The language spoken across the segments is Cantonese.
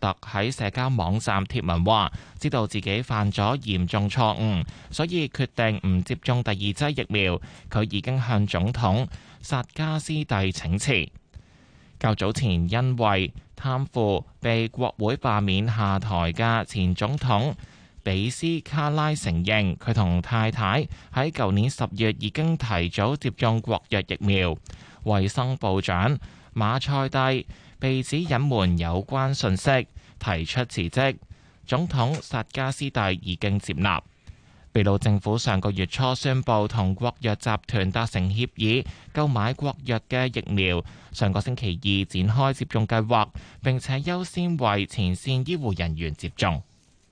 特喺社交網站貼文話，知道自己犯咗嚴重錯誤，所以決定唔接種第二劑疫苗。佢已經向總統薩加斯蒂請辭。較早前因為貪腐被國會罷免下台嘅前總統比斯卡拉承認，佢同太太喺舊年10月已經提早接種國藥疫苗。衛生部長馬塞蒂被指隱瞞有關信息，提出辭職。總統薩加斯蒂已經接納。秘魯政府上個月初宣布同國藥集團達成協議，購買國藥嘅疫苗。上個星期二展開接種計劃，並且優先為前線醫護人員接種。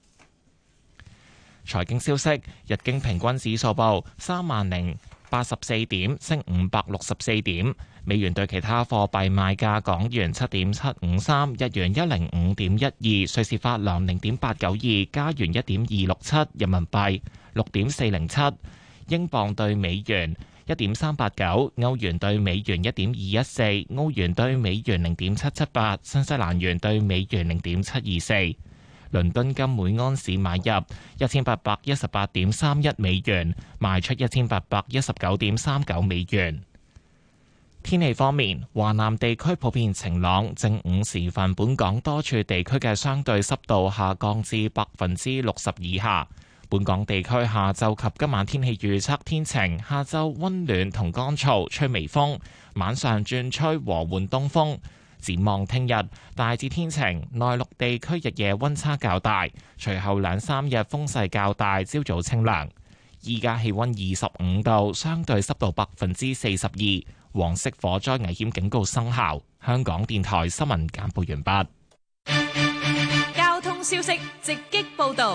財經消息：日經平均指數報30,084點，升564點。美元對其他貨幣賣價：港元7.753，日元105.12，瑞士法郎0.892，加元1.267，人民幣6.407，英鎊對美元1.389，歐元對美元1.214，歐元對美元0.778，新西蘭元對美元0.724。倫敦金每安士買入1818.31美元，賣出1819.39美元。天氣方面，華南地區普遍晴朗，正午時分，本港多處地區嘅相對濕度下降至60%以下。本港地區下晝及今晚天氣預測天晴，下晝溫暖同乾燥，吹微風，晚上轉吹和緩東風。展望聽日大致天晴，內陸地區日夜溫差較大，隨後2-3日風勢較大，朝早清涼。依家氣溫25度，相對濕度42%，黃色火災危險警告生效。香港電台新聞簡報完畢。 交通消息直擊報道。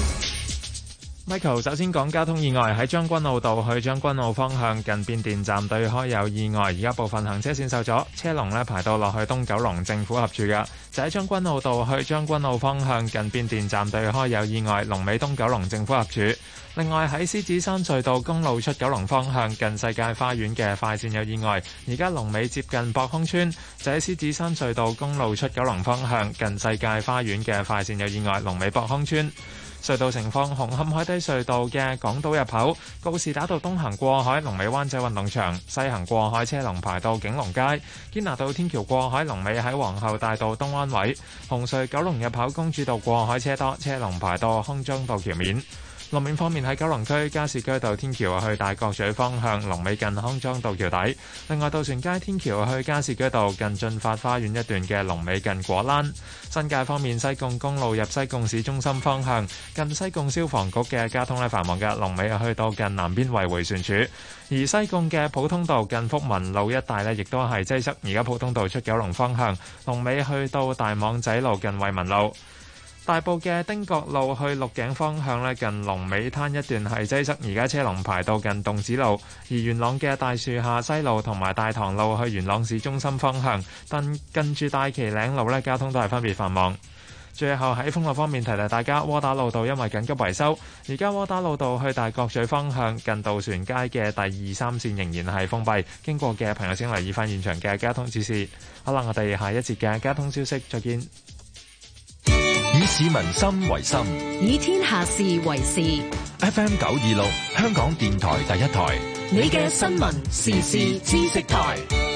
Michael 首先講交通意外，喺將軍澳道去將軍澳方向近變電站對開有意外，而家部分行車線受阻，車龍排到落去東九龍政府合署嘅。就喺將軍澳道去將軍澳方向近變電站對開有意外，龍尾東九龍政府合署。另外喺獅子山隧道公路出九龍方向近世界花園嘅快線有意外，而家龍尾接近博康村。就喺獅子山隧道公路出九龍方向近世界花園嘅快線有意外，龍尾博康村。隧道情況：紅磡海底隧道嘅港島入口告士打道東行過海，龍尾灣仔運動場；西行過海車龍排到景隆街。堅拿道天橋過海龍尾喺皇后大道東灣位。紅隧九龍入口公主道過海車多，車龍排到康莊道橋面。路面方面喺九龍區加士居道天橋去大角咀方向，龍尾近康莊道橋底。另外，渡船街天橋去加士居道近駿發花園一段嘅龍尾近果欄。新界方面，西貢公路入西貢市中心方向，近西貢消防局嘅交通繁忙嘅，龍尾去到近南邊圍迴旋處。而西貢嘅普通道近福民路一帶亦都係擠塞。而家普通道出九龍方向，龍尾去到大網仔路近惠民路。大埔嘅汀角路去鹿頸方向近龍尾灘一段係擠塞，而家車龍排到近洞子路。而元朗嘅大樹下西路同埋大棠路去元朗市中心方向，但近住大旗嶺路交通都係分別繁忙。最後喺封路方面提提大家，窩打老道因為緊急維修，而家窩打老道去大角咀方向近渡船街嘅第2、3線仍然係封閉，經過嘅朋友請留意翻現場嘅交通指示。好啦，我哋下一節嘅交通消息再見。 以市民心為心， 以天下事為事。 FM 926，香港電台第一台， 你嘅新聞時事知識台。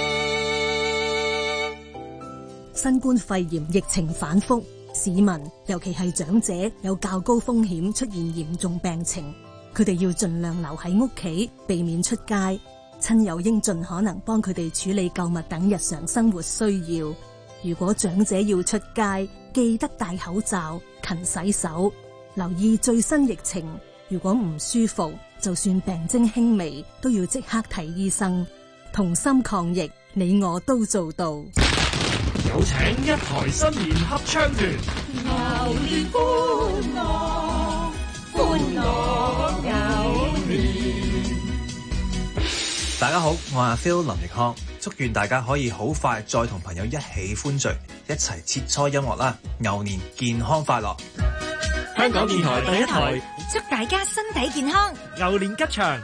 新冠肺炎疫情反覆，市民尤其係長者有較高風險出現嚴重病情，佢哋要盡量留喺屋企，避免出街。親友應盡可能幫佢哋處理購物等日常生活需要。如果長者要出街，記得戴口罩、勤洗手，留意最新疫情。如果唔舒服，就算病徵輕微，都要即刻睇醫生。同心抗疫，你我都做到。 有請一台新年合唱團，牛年歡樂，歡樂牛年。 大家好，我係阿 Phil 林奕康，祝願大家可以好快再同朋友一起歡聚，一齊切磋音樂啦！牛年健康快樂！ 香港電台第一台， 祝大家身體健康。 牛年吉祥。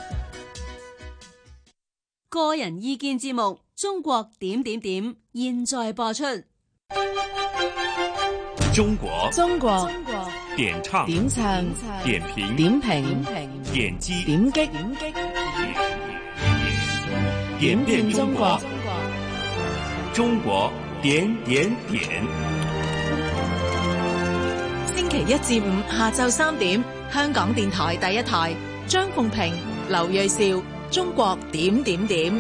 個人意見節目《中國點點點》現在播出。 中國，點唱，點評，點擊，點變中國，中國點點點。 星期一至五下晝3點，香港電台第一台，張鳳平、劉銳紹，中國點點點。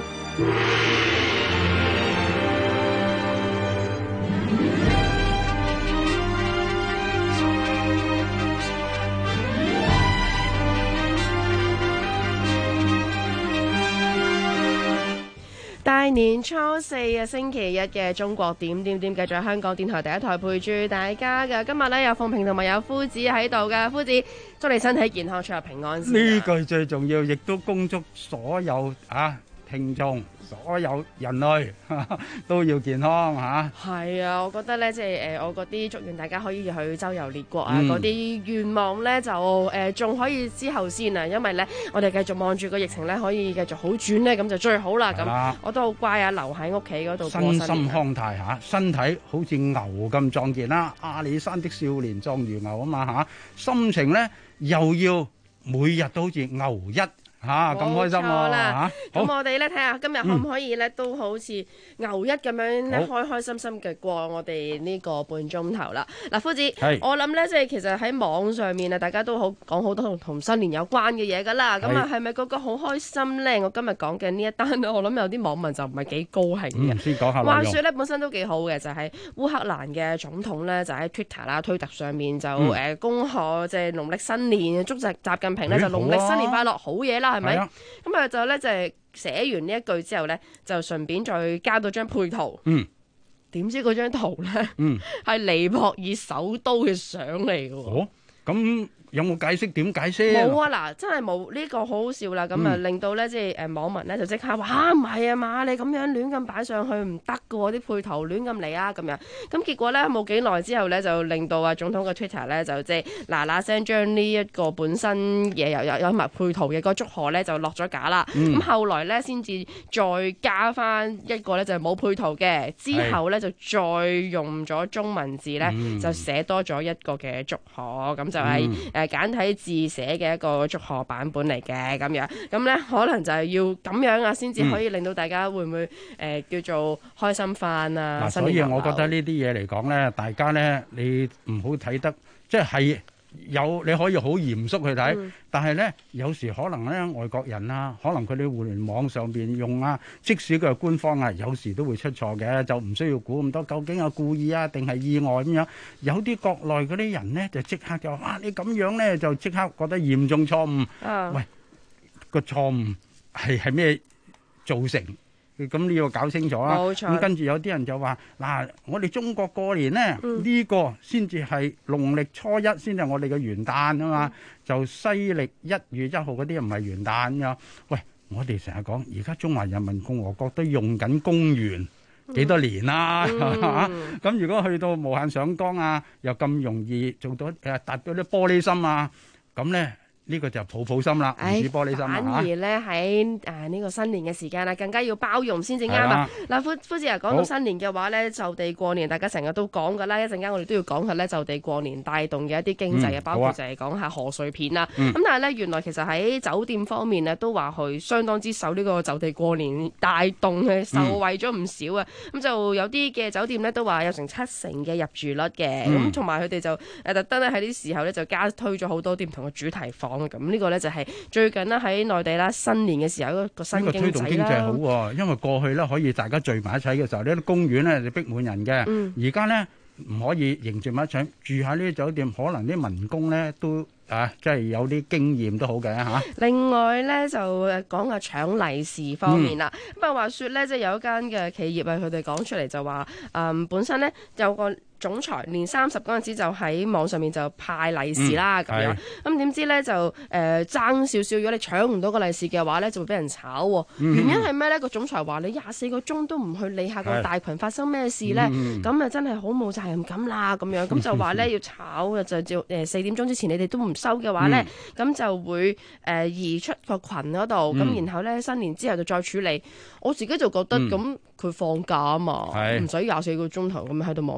大年初四啊，星期一嘅中國點點點，繼續喺香港電台第一台陪住大家嘅。今日咧有鳳平同埋有夫子喺度嘅，夫子祝你身體健康，出入平安先。 呢句最重要，亦都恭祝所有聽眾，所有人類都要健康嚇。 係啊，我覺得咧，即係我嗰啲祝願大家可以去周遊列國啊，嗰啲願望咧就仲可以之後先啊，因為咧我哋繼續望住個疫情咧可以繼續好轉咧，咁就最好啦。咁我都好乖啊，留喺屋企嗰度過新年。 身心康泰嚇，身體好似牛咁壯健啦，阿里山的少年壯如牛啊嘛嚇，心情咧又要每日都好似牛一。咁開心啦！ 咁我哋咧睇下今日可唔可以咧都好似牛一咁樣咧開開心心嘅過我哋呢個半鐘頭啦。嗱，夫子，我諗咧即係其實喺網上面啊，大家都講好多同新年有關嘅嘢噶啦。咁啊，係咪個個好開心咧？我今日講嘅呢一單咧，我諗有啲網民就唔係幾高興嘅。 先講下話說咧，本身都幾好嘅，就係烏克蘭嘅總統咧，就喺 Twitter 啦、推特上面就恭賀即係農曆新年，祝習近平咧就農曆新年快樂，好嘢啦！係咪？咁啊就咧就係寫完呢一句之後咧，就順便再加到張配圖。點知嗰張圖咧係尼泊爾首都嘅相嚟嘅。 咁有冇解釋？點解釋？ 冇啊！嗱，真係冇，呢個好好笑啦。咁啊，令到咧即係網民咧就即刻話唔係啊嘛，你咁樣亂咁擺上去唔得㗎喎，啲配圖亂咁嚟啊咁樣。咁結果咧冇幾耐之後咧，就令到總統嘅 Twitter 咧就即係嗱聲將呢一個本身嘢有埋配圖嘅個祝賀咧就落咗架啦。咁後來咧先至再加翻一個咧就係冇配圖嘅，之後咧就再用咗中文字咧就寫多咗一個嘅祝賀，咁就係簡體字寫嘅一個祝賀版本嚟嘅咁樣，咁咧可能就係要咁樣啊，先至可以令到大家會唔會叫做開心翻啊？ 所以我覺得呢啲嘢嚟講咧，大家咧你唔好睇得即係有你可以好嚴肅去睇，但係咧有時可能咧外國人啊，可能佢哋互聯網上邊用啊，即使佢係官方啊，有時都會出錯嘅，就唔需要估咁多，究竟係故意啊定係意外咁樣？有啲國內嗰啲人咧就即刻就話你咁樣咧就即刻覺得嚴重錯誤。喂，個錯誤係咩造成？咁你要搞清楚啊！咁跟住有啲人就話嗱，我哋中國過年咧呢個先至係農曆初一，先係我哋嘅元旦啊嘛，就西歷1月1號嗰啲唔係元旦㗎。喂，我哋成日講而家中華人民共和國都用緊公元幾多年啦，咁如果去到無限上綱啊，又咁容易做到達到啲玻璃心啊，咁咧？呢個就抱抱心啦，唔止玻璃心啦。 反而咧喺呢個新年嘅時間啦，更加要包容先至啱啊！嗱，夫子啊，講到新年嘅話咧，就地過年，大家成日都講㗎啦。一陣間我哋都要講下咧，就地過年帶動嘅一啲經濟啊，包括就係講下賀歲片啦。咁但係咧，原來其實喺酒店方面咧，都話佢相當之受呢個就地過年帶動嘅，受惠咗唔少啊。咁就有啲嘅酒店咧都話有成70%嘅入住率嘅，咁同埋佢哋就特登咧喺啲時候咧就加推咗好多啲唔同嘅主題房。咁呢個咧就係最近咧喺內地啦，新年嘅時候一個新經濟啦。呢個推動經濟好喎， 因為過去咧可以大家聚埋一齊嘅時候，呢啲公園咧就逼滿人嘅。而家咧唔可以凝聚埋一齊，住喺呢啲酒店，可能啲民工咧都即係有啲經驗都好嘅嚇。 另外咧就講下搶利是方面啦。咁話說咧，即係有一間嘅企業啊，佢哋講出嚟就話本身咧有個總裁年30嗰陣時就喺網上面就派利是啦咁樣，咁點知咧就爭少少，如果你搶唔到個利是嘅話咧，就會俾人炒喎。原因係咩咧？個總裁話你24個鐘都唔去理下個大群發生咩事咧，咁啊真係好冇責任感啦咁樣，咁就話咧要炒就照4點鐘之前你哋都唔收嘅話咧，咁就會移出個群嗰度，咁然後咧新年之後就再處理。我自己就覺得咁佢放假啊嘛，唔使24個鐘頭咁喺度望住啫。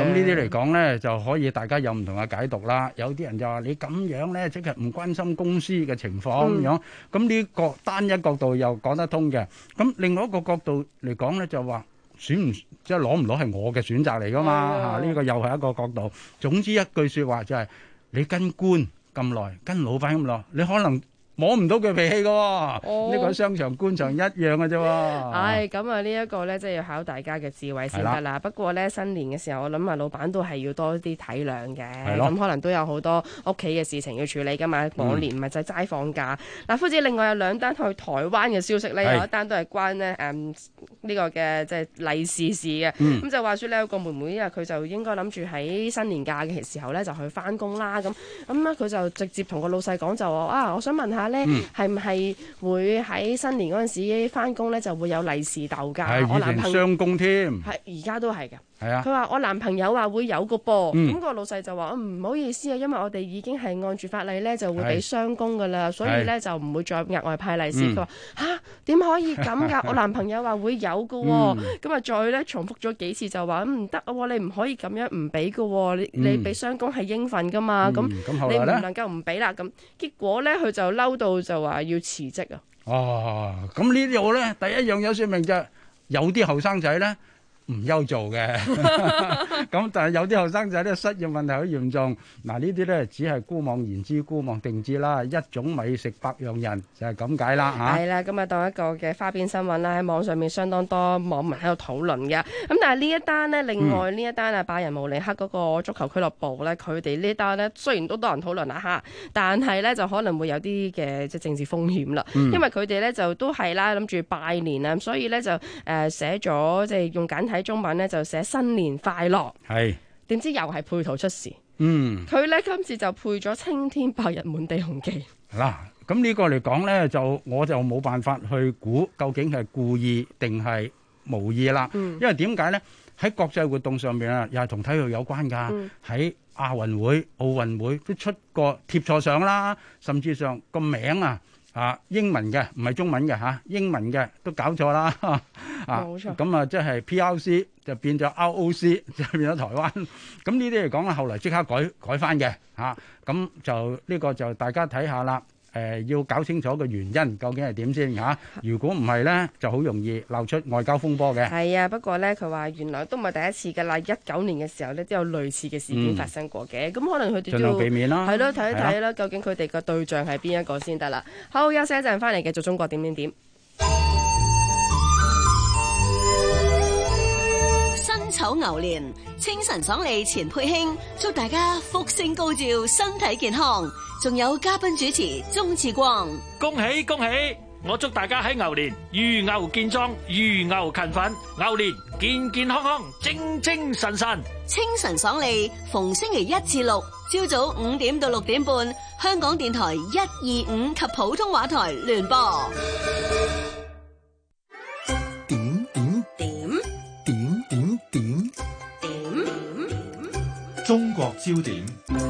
呢啲嚟講咧，就可以大家有唔同嘅解讀啦。有啲人就話你咁樣咧，即係唔關心公司嘅情況咁樣。咁呢個單一角度又講得通嘅。咁另外一個角度嚟講咧，就話選唔即係攞唔攞係我嘅選擇嚟噶嘛嚇。呢個又係一個角度。總之一句説話就係你跟官咁耐，跟老闆咁耐，你可能摸唔到佢脾氣嘅喎，呢個商場官場一樣嘅啫喎。 唉，咁啊呢一個咧，即係要考大家嘅智慧先得啦。不過咧，新年嘅時候，我諗啊，老闆都係要多啲體諒嘅。咁可能都有好多屋企嘅事情要處理㗎嘛。往年咪就係齋放假。嗱，夫子另外有兩單去台灣嘅消息咧，有一單都係關咧呢個嘅即係利是事嘅。咁就話説咧，有個妹妹啊，佢就應該諗住喺新年假嘅時候咧就去翻工啦。咁咧佢就直接同個老細講就話啊，我想問下咧，係唔係會喺新年嗰陣時翻工咧就會有利是逗㗎？我男朋友雙工添， 係而家都係嘅。 係啊， 佢話我男朋友話會有個噃，咁個老細就話唔好意思啊，因為我哋已經係按住法例咧就會俾雙工㗎啦，所以咧就唔會再額外派利是。佢話嚇點可以咁㗎？我男朋友話會有㗎喎，咁啊再咧重複咗幾次就話唔得啊，你唔可以咁樣唔俾㗎喎，你俾雙工係應份㗎嘛，咁你唔能夠唔俾啦。咁結果咧佢就嬲到就話要辭職啊！ 哦，咁呢度咧第一樣有説明就係有啲後生仔咧唔憂做嘅，咁但係有啲後生仔咧失業問題好嚴重。嗱呢啲咧只係姑妄言之，姑妄定之啦。一種米食百樣人就係咁解啦嚇。 係啦，咁啊當一個嘅花邊新聞啦，喺網上面相當多網民喺度討論嘅。咁但係呢一單呢，另外呢一單啊，拜仁慕尼黑嗰個足球俱樂部咧，佢哋呢單呢，雖然都多人討論啦嚇，但係咧就可能會有啲嘅即係政治風險啦。因為佢哋咧就都係啦，諗住拜年啊，所以咧就寫咗即係用簡體中文咧就寫新年快樂， 係點知又係配圖出事。佢咧今次就配咗青天白日滿地紅旗。 嗱，咁呢個嚟講咧，我就冇辦法去估究竟係故意定係無意啦。因為點解咧？喺國際活動上面啊，又係同體育有關㗎。喺亞運會、奧運會都出過貼錯相啦，甚至上個名英文嘅唔係中文嘅嚇，英文嘅都搞錯啦。冇錯。咁啊，即係 PRC 就變咗 ROC， 就變咗台灣。咁呢啲嚟講啊，後來即刻改翻嘅嚇。咁就呢個就大家睇下啦。要搞清楚個原因究竟係點先嚇？如果唔係咧，就好容易鬧出外交風波嘅。 係啊，不過咧，佢話原來都唔係第一次㗎啦。19年嘅時候咧，都有類似嘅事件發生過嘅。咁可能佢哋都要盡量避免啦。 係咯，睇一睇啦，究竟佢哋個對象係邊一個先得啦。好，休息一陣，翻嚟繼續中國點點點。 辛丑牛年，清晨爽利錢佩卿，祝大家福星高照，身體健康。仲有嘉賓主持鍾志光， 恭喜恭喜！我祝大家喺牛年如牛健壯，如牛勤奮，牛年健健康康，精精神神。 清晨爽利，逢星期1至6，朝早5點到6點半，香港電台125及普通話台聯播。 中國焦點。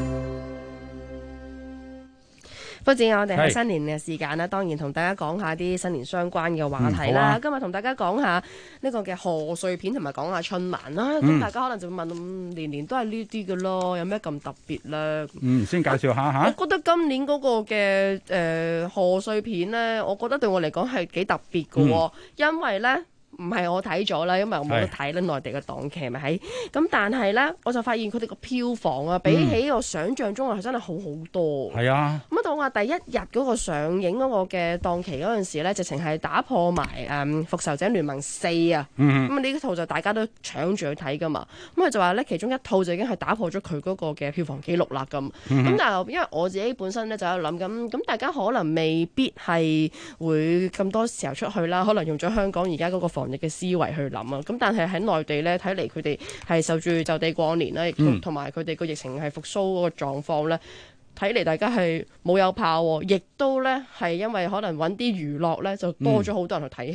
不止我哋喺新年嘅時間啦，當然同大家講下啲新年相關嘅話題啦。今日同大家講下呢個嘅賀歲片，同埋講下春晚啦。咁大家可能就會問，年年都係呢啲嘅咯，有咩咁特別咧？ 先介紹下嚇。 我覺得今年嗰個嘅賀歲片咧，我覺得對我嚟講係幾特別嘅喎，因為咧。唔係我睇咗啦，因為我冇得睇啦，內地嘅檔期咪係咁，但係咧我就發現佢哋個票房啊，比起我想象中係真係好好多。 係啊， 咁到我第一日嗰個上映嗰個嘅檔期嗰陣時咧，直情係打破埋復仇者聯盟4啊。咁呢套就大家都搶住去睇噶嘛。咁佢就話咧，其中一套就已經係打破咗佢嗰個嘅票房紀錄啦咁。咁但係因為我自己本身咧就喺度諗咁大家可能未必係會咁多時候出去啦，可能用咗香港而家嗰個防疫嘅思維去諗啊，咁但係喺內地咧睇嚟，佢哋係受住就地過年啦，亦同埋佢哋個疫情係復甦嗰個狀況咧，睇嚟大家係冇有炮，亦都咧係因為可能揾啲娛樂咧就多咗好多人去睇戲嘅。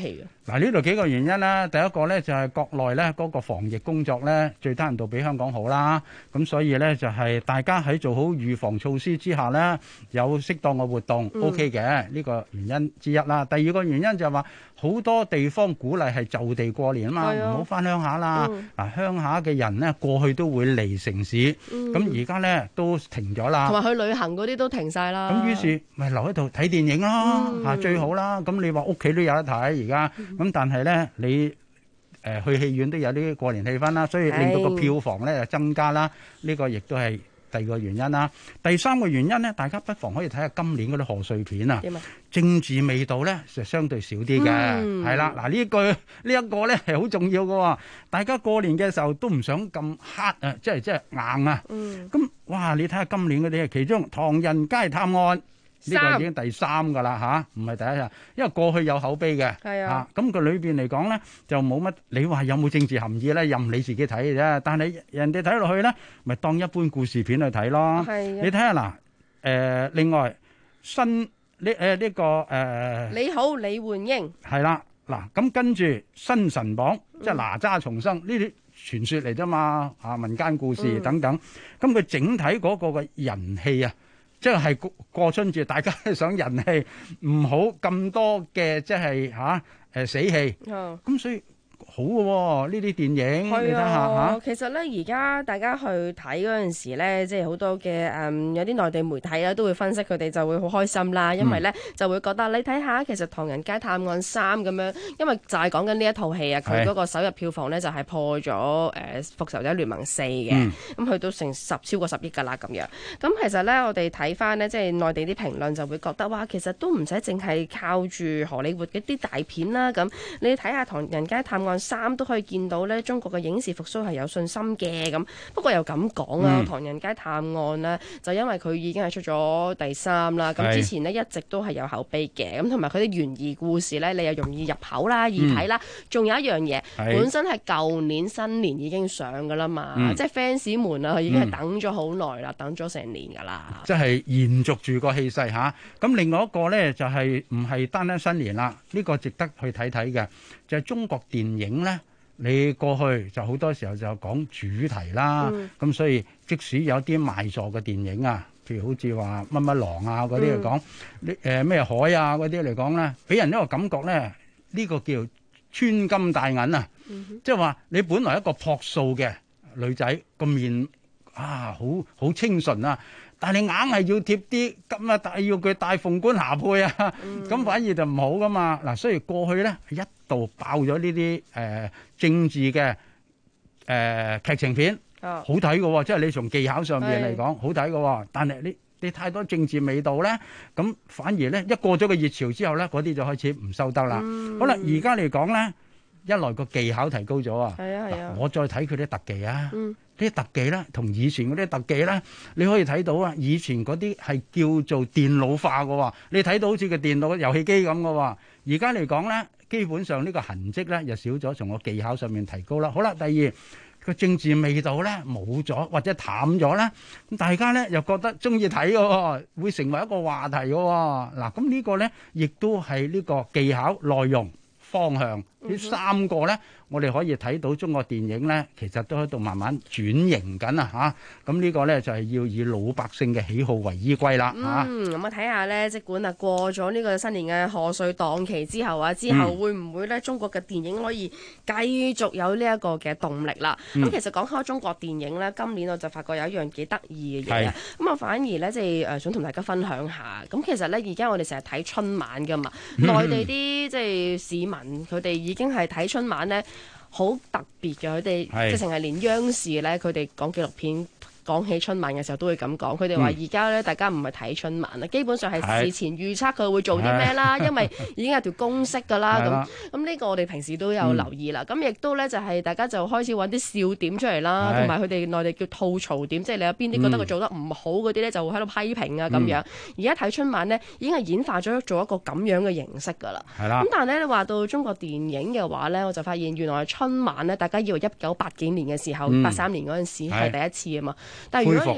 嗱，呢度幾個原因啦。第一個咧就係國內咧嗰個防疫工作咧最低限度比香港好啦。咁所以咧就係大家喺做好預防措施之下咧，有適當嘅活動 OK 嘅，呢個原因之一啦。第二個原因就係話好多地方鼓勵係就地過年啊嘛，唔好翻鄉下啦。嗱，鄉下嘅人咧過去都會嚟城市，咁而家咧都停咗啦。 同埋去旅行嗰啲都停晒啦。 咁於是咪留喺度睇電影咯，嚇最好啦。咁你話屋企都有得睇而家。咁但係咧，你去戲院都有啲過年氣氛啦，所以令到個票房咧就增加啦。呢個亦都係第二個原因啦。第三個原因咧，大家不妨可以睇下今年嗰啲賀歲片啊，政治味道咧就相對少啲嘅，係啦。嗱，呢一個咧係好重要嘅。大家過年嘅時候都唔想咁黑啊，即係硬啊。咁哇，你睇下今年嗰啲，其中《唐人街探案》。呢個已經第3㗎啦嚇，唔係第一啊，因為過去有口碑嘅，嚇咁佢裏邊嚟講咧就冇乜，你話有冇政治含義咧，任你自己睇嘅啫。但係人哋睇落去咧，咪當一般故事片去睇咯。你睇下嗱，另外新呢個你好李煥英係啦，嗱咁跟住新神榜即係哪吒重生呢啲傳說嚟啫嘛，啊民間故事等等，咁佢整體嗰個嘅人氣啊。即係過春節，大家都想人氣唔好咁多嘅，即係死氣。咁所以好嘅喎，呢啲電影你睇下。 其實咧，而家大家去睇嗰陣時咧，即係好多嘅有啲內地媒體啊，都會分析佢哋就會好開心啦，因為咧就會覺得你睇下，其實《唐人街探案3》咁樣，因為就係講緊呢一套戲啊，佢嗰個首日票房咧就係破咗《復仇者聯盟4》嘅，咁去到成超過10億㗎啦咁樣。咁其實咧，我哋睇翻咧，即係內地啲評論就會覺得哇，其實都唔使淨係靠住荷里活嘅啲大片啦。咁你睇下《唐人街探案3》都可以見到咧，中國嘅影視復甦係有信心嘅。咁不過又咁講啊，《唐人街探案》呢，就因為佢已經係出咗第3啦。咁之前呢，一直都係有口碑嘅。咁同埋佢啲懸疑故事咧，你又容易入口啦、易睇啦。仲有一樣嘢，本身係舊年新年已經上㗎啦嘛，即係 fans 們啊，已經係等咗好耐啦，等咗成年㗎啦。 即係延續住個氣勢嚇。咁另外一個咧就係唔係單單新年啦？呢個值得去睇睇嘅就係中國電影咧。你過去就好多時候就講主題啦，咁所以即使有啲賣座嘅電影啊，譬如好似話乜乜狼啊嗰啲嚟講，咩海啊嗰啲嚟講咧，俾人一個感覺咧，呢個叫穿金戴銀啊，即係話你本來一個樸素嘅女仔個面啊，好清純啊。但係你硬係要貼啲咁啊，要佢戴鳳冠霞帔啊，咁反而就唔好噶嘛。嗱，所以過去咧一度爆咗呢啲政治嘅劇情片，好睇嘅喎，即係你從技巧上邊嚟講好睇嘅喎。但係你太多政治味道咧，咁反而咧一過咗個熱潮之後咧，嗰啲就開始唔收得啦。好啦，而家嚟講咧，一來個技巧提高咗啊，我再睇佢啲特技啊。啲特技咧，同以前嗰啲特技咧，你可以睇到啊！以前嗰啲係叫做電腦化嘅喎，你睇到好似個電腦遊戲機咁嘅喎。而家嚟講咧，基本上呢個痕跡咧又少咗，從個技巧上面提高啦。好啦，第二個政治味道咧冇咗或者淡咗咧，咁大家咧又覺得中意睇嘅喎，會成為一個話題嘅喎。嗱，咁呢個咧亦都係呢個技巧、內容、方向呢3個咧。我哋可以睇到中國電影咧，其實都喺度慢慢轉型緊啊！嚇，咁呢個咧就係要以老百姓嘅喜好為依歸啦嚇。 咁睇下咧，即管過咗呢個新年嘅賀歲檔期之後啊，之後會唔會咧中國嘅電影可以繼續有呢一個嘅動力啦？咁其實講開中國電影咧，今年我就發覺有一樣幾得意嘅嘢啊！咁我反而咧即係想同大家分享下。咁其實咧而家我哋成日睇春晚㗎嘛，內地啲即係市民佢哋已經係睇春晚咧。好特別嘅，佢哋直情係連央視咧，佢哋講紀錄片講起春晚嘅時候都會咁講。佢哋話而家咧大家唔係睇春晚啦，基本上係事前預測佢會做啲咩啦，因為已經有條公式㗎啦。咁呢個我哋平時都有留意啦。咁亦都咧就係大家就開始揾啲笑點出嚟啦，同埋佢哋內地叫吐槽點，即係你有邊啲覺得佢做得唔好嗰啲咧，就會喺度批評啊咁樣。而家睇春晚咧已經係演化咗做一個咁樣嘅形式㗎啦。咁但係咧你話到中國電影嘅話咧，我就發現原來春晚咧，大家以為1980幾年嘅時候，83年嗰陣時係第一次啊嘛。但係如果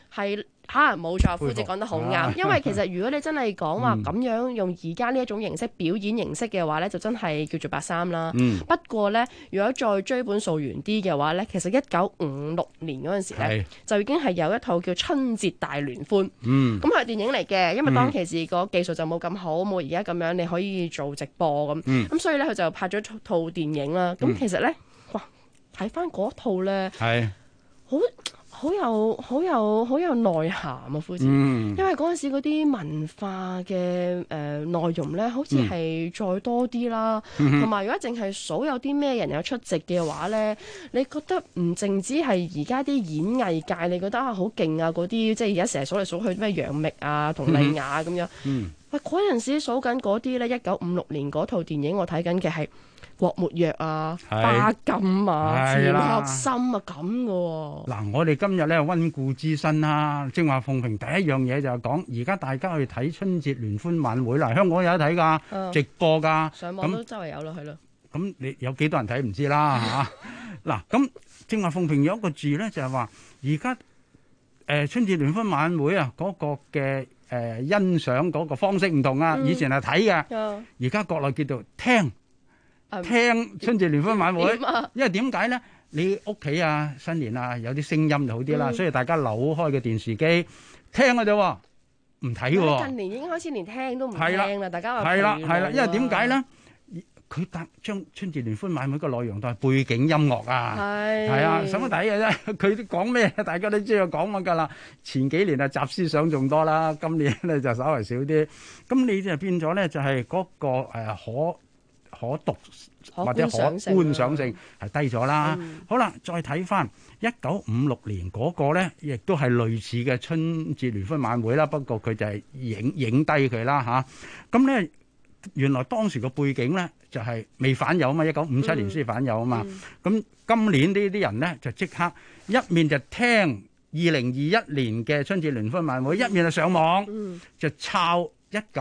係。嚇冇錯，夫子講得好啱。因為其實如果你真係講話咁樣用而家呢一種形式表演形式嘅話咧，就真係叫做83啦。不過咧，如果再追本溯源啲嘅話咧，其實1956年嗰陣時咧，就已經係有一套叫《春節大聯歡》。咁係電影嚟嘅，因為當其時個技術就冇咁好，冇而家咁樣你可以做直播咁。咁所以咧，佢就拍咗套電影啦。咁其實咧，哇，睇翻嗰套咧，好有內涵啊，夫子。因為嗰陣時嗰啲文化嘅內容咧，好似係再多啲啦。同埋如果淨係數有啲咩人有出席嘅話咧，你覺得唔淨止係而家啲演藝界，你覺得好勁啊嗰啲，即係而家成日數嚟數去咩楊冪啊、佟麗婭咁樣。喂，嗰陣時數緊嗰啲咧，1956年嗰套電影我睇緊嘅係郭沫若啊、巴金啊、錢學森啊咁嘅喎。嗱， 我哋今日咧溫故知新啦。正話鳳萍第一樣嘢就係講，而家大家去睇春節聯歡晚會啦，香港有得睇㗎，直播㗎， 上網都周圍有落去咯。 咁你有幾多人睇唔知啦嚇。嗱，咁正話鳳萍有一個字咧，就係話而家春節聯歡晚會啊嗰個嘅欣賞嗰個方式唔同啊。以前係睇嘅，而家國內叫做聽春節聯歡晚會。因為點解咧？你屋企啊新年啊有啲聲音就好啲啦，所以大家扭開個電視機聽嘅啫喎，唔睇喎。 近年已經開始連聽都唔聽啦，大家話係啦，因為點解咧？佢將春節聯歡晚會個內容都係背景音樂啊，係啊，使乜睇嘅啫？佢講咩大家都知道講乜㗎啦。前幾年啊集思想仲多啦，今年咧就稍為少啲。咁你就變咗咧，就係嗰個可讀或者可觀賞性係低咗啦。好啦，再睇翻1956年嗰個咧，亦都係類似嘅春節聯歡晚會啦。不過佢就係影低佢啦嚇。咁咧原來當時個背景咧就係未反右啊嘛，1957年先反右啊嘛。咁今年呢啲人咧就即刻一面就聽2021年嘅春節聯歡晚會，一面就上網就抄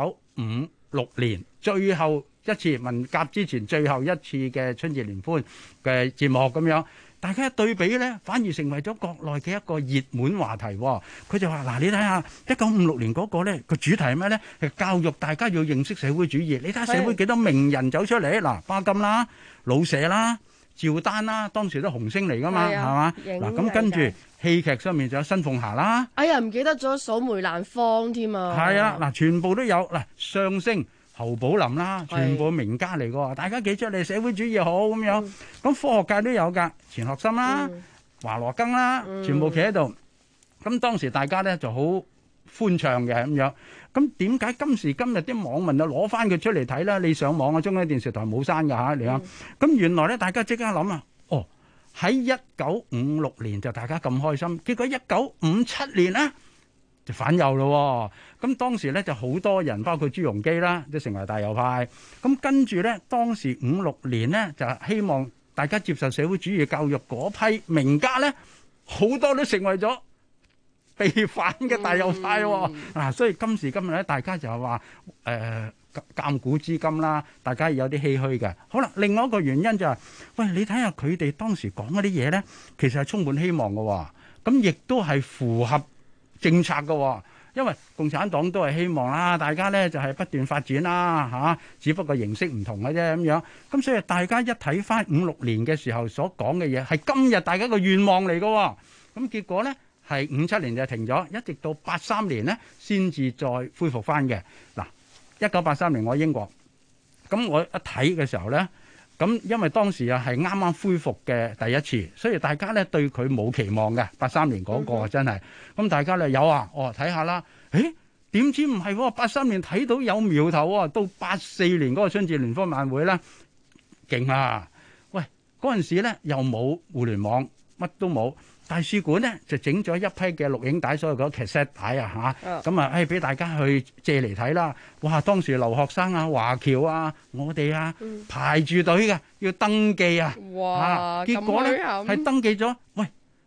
1956年最後一次文革之前最後一次嘅春節聯歡嘅節目咁樣，大家一對比咧，反而成為咗國內嘅一個熱門話題。佢就話：嗱，你睇下1956年嗰個咧個主題係咩咧？係教育大家要認識社會主義。你睇下社會幾多名人走出嚟，嗱，巴金啦、老舍啦、趙丹啦，當時都紅星嚟噶嘛，係嘛？嗱，咁跟住戲劇上面就有新鳳霞啦。 哎呀，唔記得咗數梅蘭芳添啊！ 係啊，嗱，全部都有嗱，相聲。侯寶林啦，全部名家嚟㗎，大家記出嚟社會主義好咁樣。咁科學界都有㗎，錢學森啦、華羅庚啦，全部企喺度。咁當時大家咧就好歡暢嘅咁樣。咁點解今時今日啲網民就攞翻佢出嚟睇啦？你上網啊，中央電視台冇刪㗎嚇，你睇。咁原來咧，大家即刻諗啊，喺1956年就大家咁開心，結果1957年咧就反右咯。咁當時咧就好多人，包括朱鎔基啦，都成為大右派。咁跟住咧，當時56年咧就希望大家接受社會主義教育嗰批名家咧，好多都成為咗被反嘅大右派喎。所以今時今日咧，大家就係話鑑古知今啦，大家有啲唏噓嘅。好啦，另外一個原因就係，喂，你睇下佢哋當時講嗰啲嘢咧，其實係充滿希望嘅喎。咁亦都係符合政策嘅喎。因為共產黨都係希望啦，大家咧就係不斷發展啦嚇，只不過形式唔同嘅啫咁樣。咁所以大家一睇翻56年嘅時候所講嘅嘢，係今日大家個願望嚟嘅。咁結果咧係57年就停咗，一直到83年咧先至再恢復翻嘅。嗱，1983年我喺英國，咁我一睇嘅時候咧，咁因為當時啊係啱啱恢復嘅第一次，所以大家咧對佢冇期望嘅。83年嗰個真係，咁大家咧有啊，睇下啦。誒，點知唔係喎？83年睇到有苗頭喎，到84年嗰個春節聯歡晚會咧，勁啊！喂，嗰陣時咧又冇互聯網，乜都冇。大使館咧就整咗一批嘅錄影帶，所謂嗰 cassette 帶啊嚇，咁啊俾大家去借嚟睇啦。哇！當時留學生啊、華僑啊、我哋啊排住隊嘅，要登記啊。哇！結果咧係登記咗。喂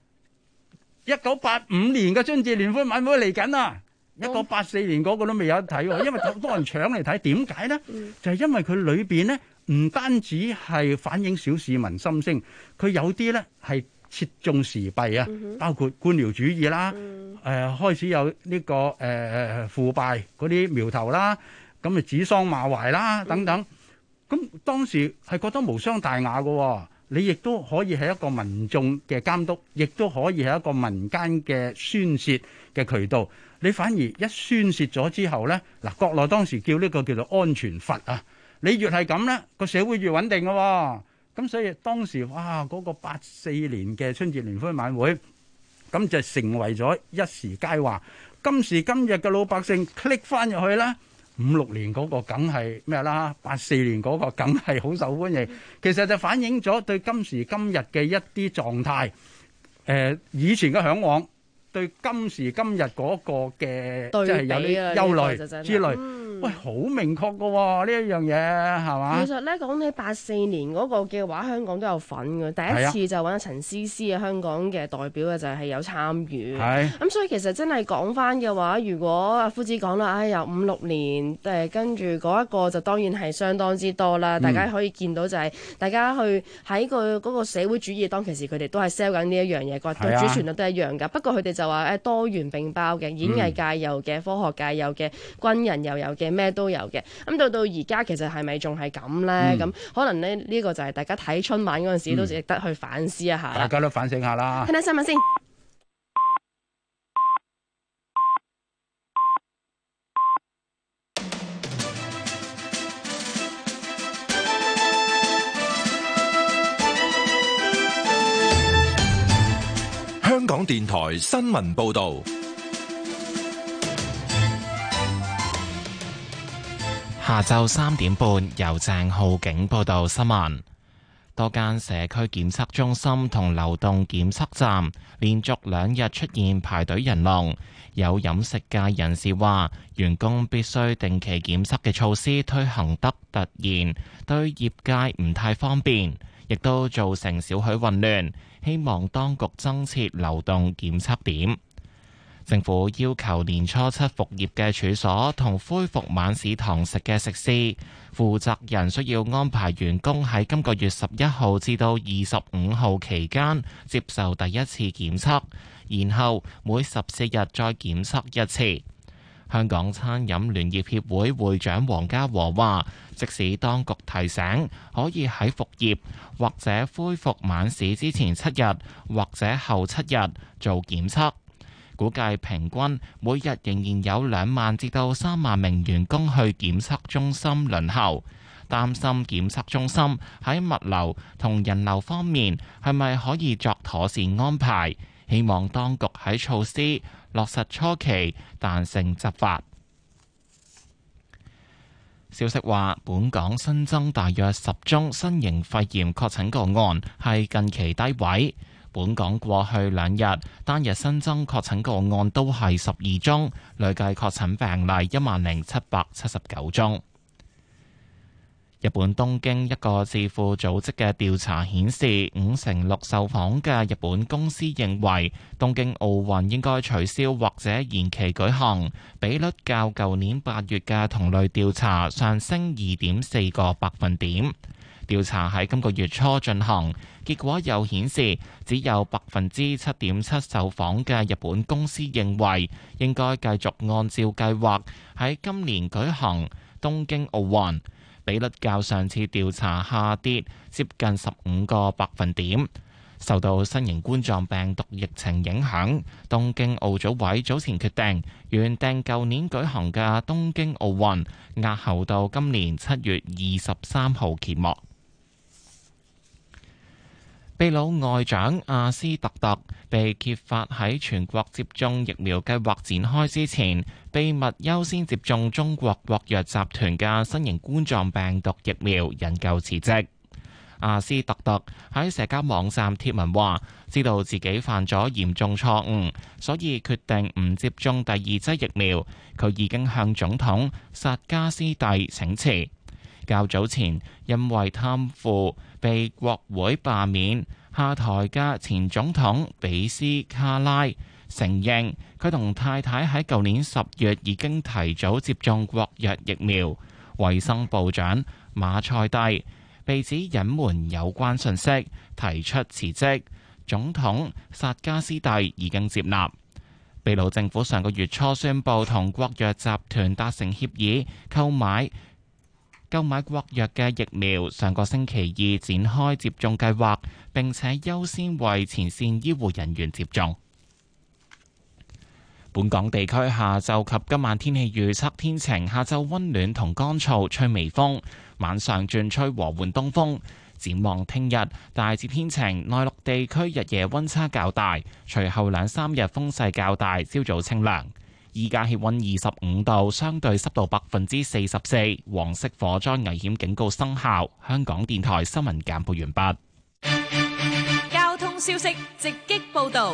，1985年嘅春節聯歡晚會嚟緊啊！1984年嗰個都未有得睇喎，因為好多人搶嚟睇。點解咧？就係因為佢裏邊咧唔單止係反映小市民心聲，佢有啲咧係切中時弊啊，包括官僚主義啦、 開始有呢個腐敗嗰啲苗頭啦，咁啊指桑罵槐啦等等。咁當時係覺得無傷大雅嘅，你亦都可以係一個民眾嘅監督，亦都可以係一個民間嘅宣泄嘅渠道。你反而一宣泄咗之後呢，嗱，國內當時叫呢個叫做安全閥啊，你越係咁呢，個社會越穩定嘅。咁所以當時哇，嗰個84年嘅春節聯歡晚會，咁就成為咗一時佳話。今時今日嘅老百姓 click 翻入去啦。56年嗰個梗係咩啦？84年嗰個梗係好受歡迎。其實就反映咗對今時今日嘅一啲狀態，以前嘅嚮往，對今時今日嗰個嘅即係有啲憂慮之類。喂，好明確㗎喎，呢一樣嘢係嘛？ 其實咧講起84年嗰個嘅話，香港都有份嘅。第一次就揾陳思思啊，香港嘅代表嘅就係有參與。咁所以其實真係講翻嘅話，如果阿夫子講啦，由56年跟住嗰一個就當然係相當之多啦。大家可以見到就係大家去喺嗰個社會主義當其時，佢哋都係 sell 緊呢一樣嘢，個主旋律都係一樣㗎。不過佢哋就話多元並包嘅，演藝界有嘅，科學界有嘅，軍人又有嘅。咩都有嘅，咁到而家其實係咪仲係咁呢？咁可能呢個就係大家睇春晚嗰陣時都值得去反思一下。 大家都反省下啦。 聽聽新聞先。 香港電台新聞報導。 下晝3點半，由鄭浩景報道新聞。多間社區檢測中心同流動檢測站連續2日出現排隊人龍。有飲食界人士話，員工必須定期檢測嘅措施推行得突然，對業界唔太方便，亦都造成少許混亂。希望當局增設流動檢測點。政府要求年初7復業嘅處所同恢復晚市堂食嘅食肆，負責人需要安排員工喺今個月11號至到25號期間接受第一次檢測，然後每14日再檢測一次。香港餐飲聯業協會會長黃家和話，即使當局提醒可以喺復業或者恢復晚市之前7日或者後7日做檢測，估計平均每日仍然有2萬至到3萬名員工去檢測中心輪候，擔心檢測中心喺物流同人流方面係咪可以作妥善安排？希望當局喺措施落實初期彈性執法。消息話，本港新增大約10宗新型肺炎確診個案，係近期低位。本港過去2日單日新增確診個案都係12宗，累計確診病例10,779宗。日本東京一個智庫組織嘅調查顯示，56%受訪嘅日本公司認為東京奧運應該取消或者延期舉行，比率較舊年8月嘅同類調查上升2.4個百分點。調查喺今個月初進行，結果又顯示只有7.7%受訪嘅日本公司認為應該繼續按照計劃喺今年舉行東京奧運，比率較上次調查下跌接近15個百分點。受到新型冠狀病毒疫情影響，東京奧組委早前決定原定舊年舉行嘅東京奧運押後到今年7月23號揭幕。秘魯外長阿斯特特被揭發喺全國接種疫苗計劃展開之前，秘密優先接種中國國藥集團嘅新型冠狀病毒疫苗，引咎辭職。阿斯特特喺社交網站貼文話，知道自己犯咗嚴重錯誤，所以決定唔接種第2劑疫苗。佢已經向總統薩加斯蒂請辭。較早前因為貪腐被國會罷免下台嘅前總統比斯卡拉承認，佢同太太喺舊年10月已經提早接種國藥疫苗。衛生部長馬塞蒂被指隱瞞有關信息，提出辭職。總統薩加斯蒂已經接納。 秘魯政府上個月初宣布同國藥集團達成協議，購買國藥嘅疫苗，上個星期二展開接種計劃，並且優先為前線醫護人員接種。本港地區下晝及今晚天氣預測天晴，下晝溫暖同乾燥，吹微風，晚上轉吹和緩東風。展望聽日大致天晴，內陸地區日夜溫差較大，隨後2、3日風勢較大，朝早清涼。依家氣溫25度，相對濕度44%，黃色火災危險警告生效。香港電台新聞簡報完畢。 交通消息直擊報道。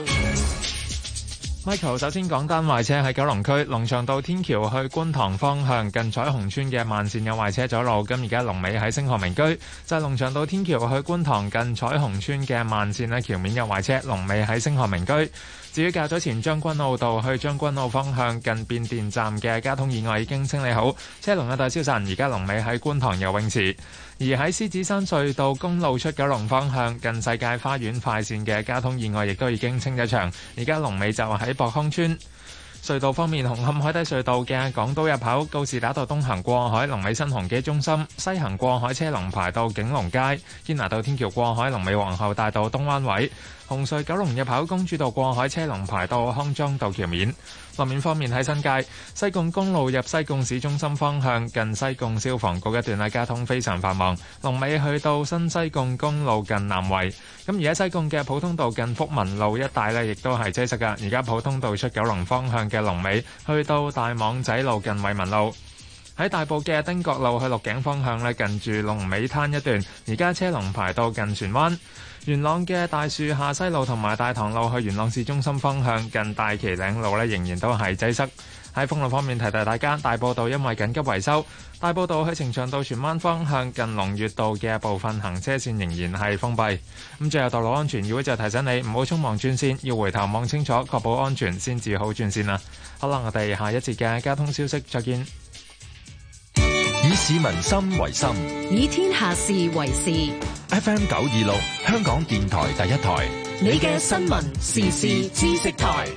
Michael 首先講單壞車喺九龍區龍翔道天橋去觀塘方向近彩虹村嘅慢線有壞車阻路，咁而家龍尾喺星河名居，就係龍翔道天橋去觀塘近彩虹村嘅慢線呢，橋面有壞車，龍尾喺星河名居。至於較早前將軍澳道去將軍澳方向近變電站嘅交通意外已經清理好，車龍有待消散，而家龍尾喺觀塘游泳池。而喺獅子山隧道公路出九龍方向近世界花園快線嘅交通意外亦都已經清咗場，而家龍尾就喺博康村。隧道方面，紅磡海底隧道嘅港島入口告士打道東行過海，龍尾新鴻基中心；西行過海車龍排到景隆街。堅拿道天橋過海，龍尾皇后大道東灣位。紅隧九龍入口公主道過海車龍排到康莊道橋面。路面方面喺新界西貢公路入西貢市中心方向近西貢消防局一段嘅交通非常繁忙，龍尾去到新西貢公路近南圍。咁而喺西貢嘅普通道近福民路一帶呢，亦都係擠塞㗎。而家普通道出九龍方向嘅龍尾去到大網仔路近惠民路。喺大埔嘅汀角路去鹿頸方向呢，近住龍尾灘一段，而家車龍排到近荃灣。元朗嘅大樹下西路同埋大棠路去元朗市中心方向近大旗嶺路呢，仍然都係擠塞。喺封路方面，提提大家，大埔道因為緊急維修，大埔道去呈祥道荃灣方向近龍悅道嘅部分行車線仍然係封閉。咁最後道路安全議會就提醒你唔好匆忙轉線，要回頭望清楚，確保安全先至好轉線啦。好啦，我哋下一節嘅交通消息再見。 以市民心為心， 以天下事為事。 FM 926，香港電台第一台， 你嘅新聞時事知識台。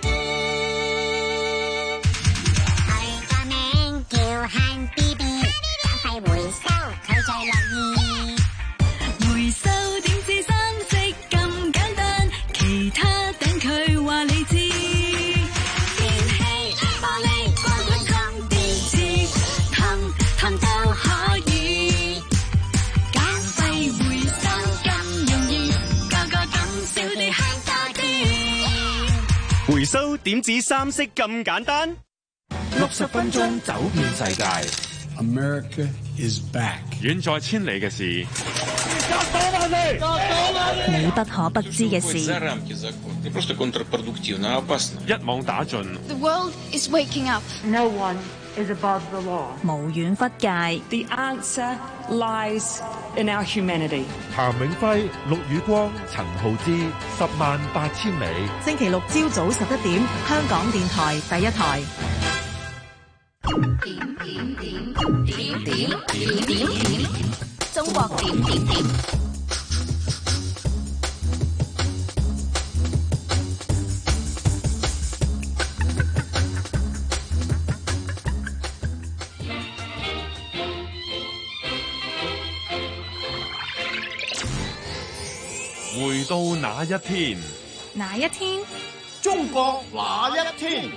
佢個名叫慳 BB， 減廢回收佢最樂意。 回收點知三色咁簡單，其他等佢話你知。 回收點止三色咁簡單 ？60分鐘走遍世界。 America is back。 遠在千里嘅事， 你不可不知嘅事。 一網打盡。 The world is waking up. No one is above the law. 無遠弗屆。 The answer lies in our humanity. 譚永輝、陸宇光、陳浩之，108000里。 星期六朝早11點，香港電台第一台。 點，中國點。 回到那一天， 哪一天？ 中國那一天？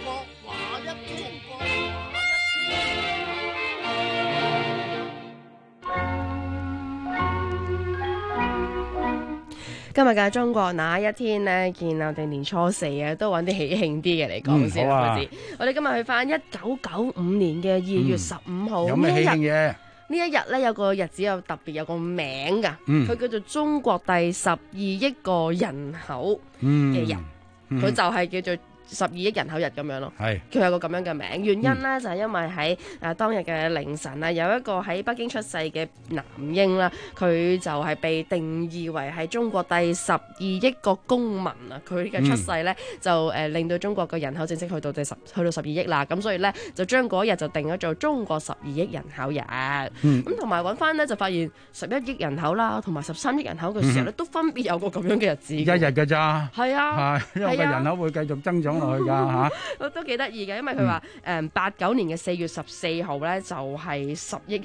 今日嘅中國那一天呢？見我哋年初4啊，都揾啲喜慶啲嘅嚟講先啦。我哋今日去翻1995年嘅2月15號。 有咩喜慶嘢？ 呢一日咧有個日子有特別有個名㗎，佢叫做中國第12億個人口嘅日，佢就係叫做12億人口日咁樣咯，佢有個咁樣嘅名。原因呢，就係因為喺當日嘅凌晨啊，有一個喺北京出世嘅男嬰啦，佢就係被定義為係中國第12億個公民啊。佢嘅出世呢，就令到中國嘅人口正式去到12億啦。咁所以呢，就將嗰日就定咗做中國12億人口日。咁同埋揾翻呢，就發現11億人口啦，同埋13億人口嘅時候呢，都分別有個咁樣嘅日子。 一日㗎咋？ 係啊， 因為個人口會繼續增長。 落去㗎嚇。 都幾得意嘅，因為佢話89年嘅4月14號咧就係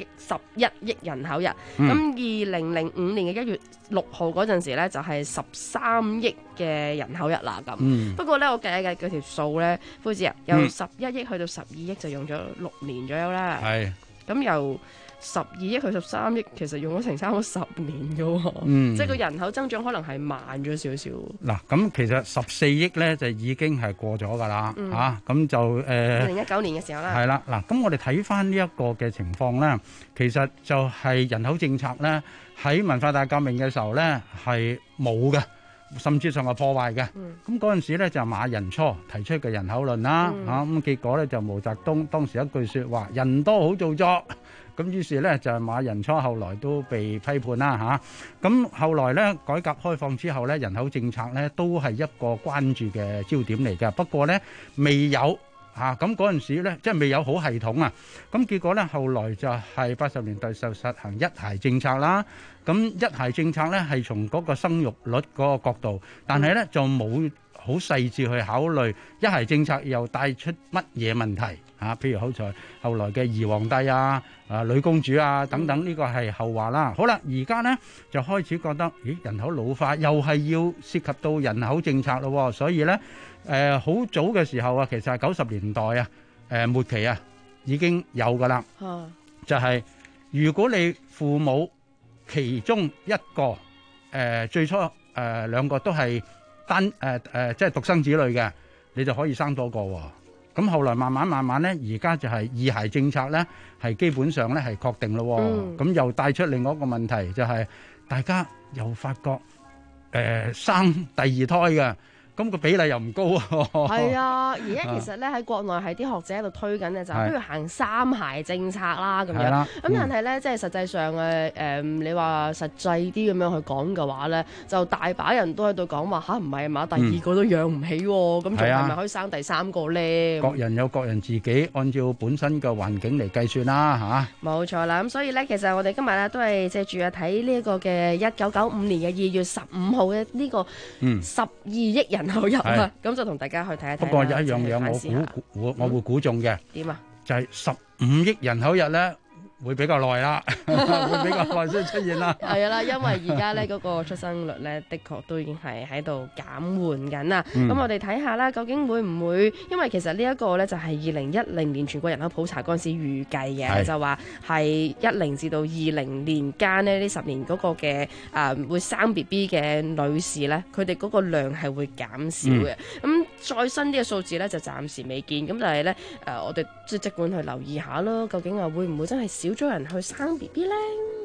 11億人口日，咁2005年嘅1月6號嗰陣時咧就係13億嘅人口日啦咁。不過咧我計一計嗰條數咧，夫子啊，由11億去到12億就用咗6年左右啦。係。咁由12億去13億，其實用咗成差唔多10年嘅喎，即係個人口增長可能係慢咗少少。 嗱，咁其實14億咧就已經係過咗㗎啦，嚇，咁就 2019年嘅時候啦。 係啦，嗱，咁我哋睇翻呢一個嘅情況咧，其實就係人口政策咧喺文化大革命嘅時候咧係冇嘅，甚至上係破壞嘅。咁嗰陣時咧就馬寅初提出嘅人口論啦，嚇，咁結果咧就毛澤東當時一句説話：人多好做作。咁於是咧就馬寅初後來都被批判啦嚇。咁後來咧改革開放之後咧，人口政策咧都係一個關注嘅焦點嚟嘅。不過咧未有嚇，咁嗰陣時咧即係未有好系統啊。咁結果咧後來就係80年代就實行一孩政策啦。咁一孩政策咧係從嗰個生育率嗰個角度，但係咧就冇好細緻去考慮一孩政策又帶出乜嘢問題嚇。譬如好在後來嘅二皇帝啊、女公主啊等等，呢個係後話啦。好啦，而家咧就開始覺得，咦，人口老化又係要涉及到人口政策咯。所以咧好早嘅時候啊，其實係90年代啊末期啊已經有噶啦。就係如果你父母其中一個最初兩個都係即係獨生子女嘅，你就可以生多個喎。咁後來慢慢咧，而家就係二孩政策咧，係基本上咧係確定咯。咁又帶出另外一個問題，就係大家又發覺生第二胎嘅。咁個比例又唔高喎。係啊，而家其實咧喺國內係啲學者喺度推緊嘅，就不如行3孩政策啦咁樣。咁但係咧，即係實際上你話實際啲咁樣去講嘅話咧，就大把人都喺度講話嚇，唔係嘛，第二個都養唔起喎，咁仲係咪可以生第3個咧？ 各人有各人自己按照本身嘅環境嚟計算啦嚇。 冇錯啦，咁所以咧，其實我哋今日咧都係借住睇呢一個嘅1995年嘅2月15號嘅呢個12億人口日啊，咁就同大家去睇一睇。 不過有一樣嘢我會估中嘅。 點啊？ 就係15億人口日咧，會比較耐啦，會比較耐先出現啦。 係啦，因為而家咧嗰個出生率咧，的確都已經係喺度減緩緊啦。咁我哋睇下啦，究竟會唔會？因為其實呢一個咧就係2010年全國人口普查嗰陣時預計嘅，就話係10至到20年間呢，呢10年嗰個嘅會生 BB 嘅女士咧，佢哋嗰個量係會減少嘅。咁再新啲嘅數字咧就暫時未見，咁但係咧我哋即管去留意下咯，究竟會唔會真係少咗人去生 BB 咧？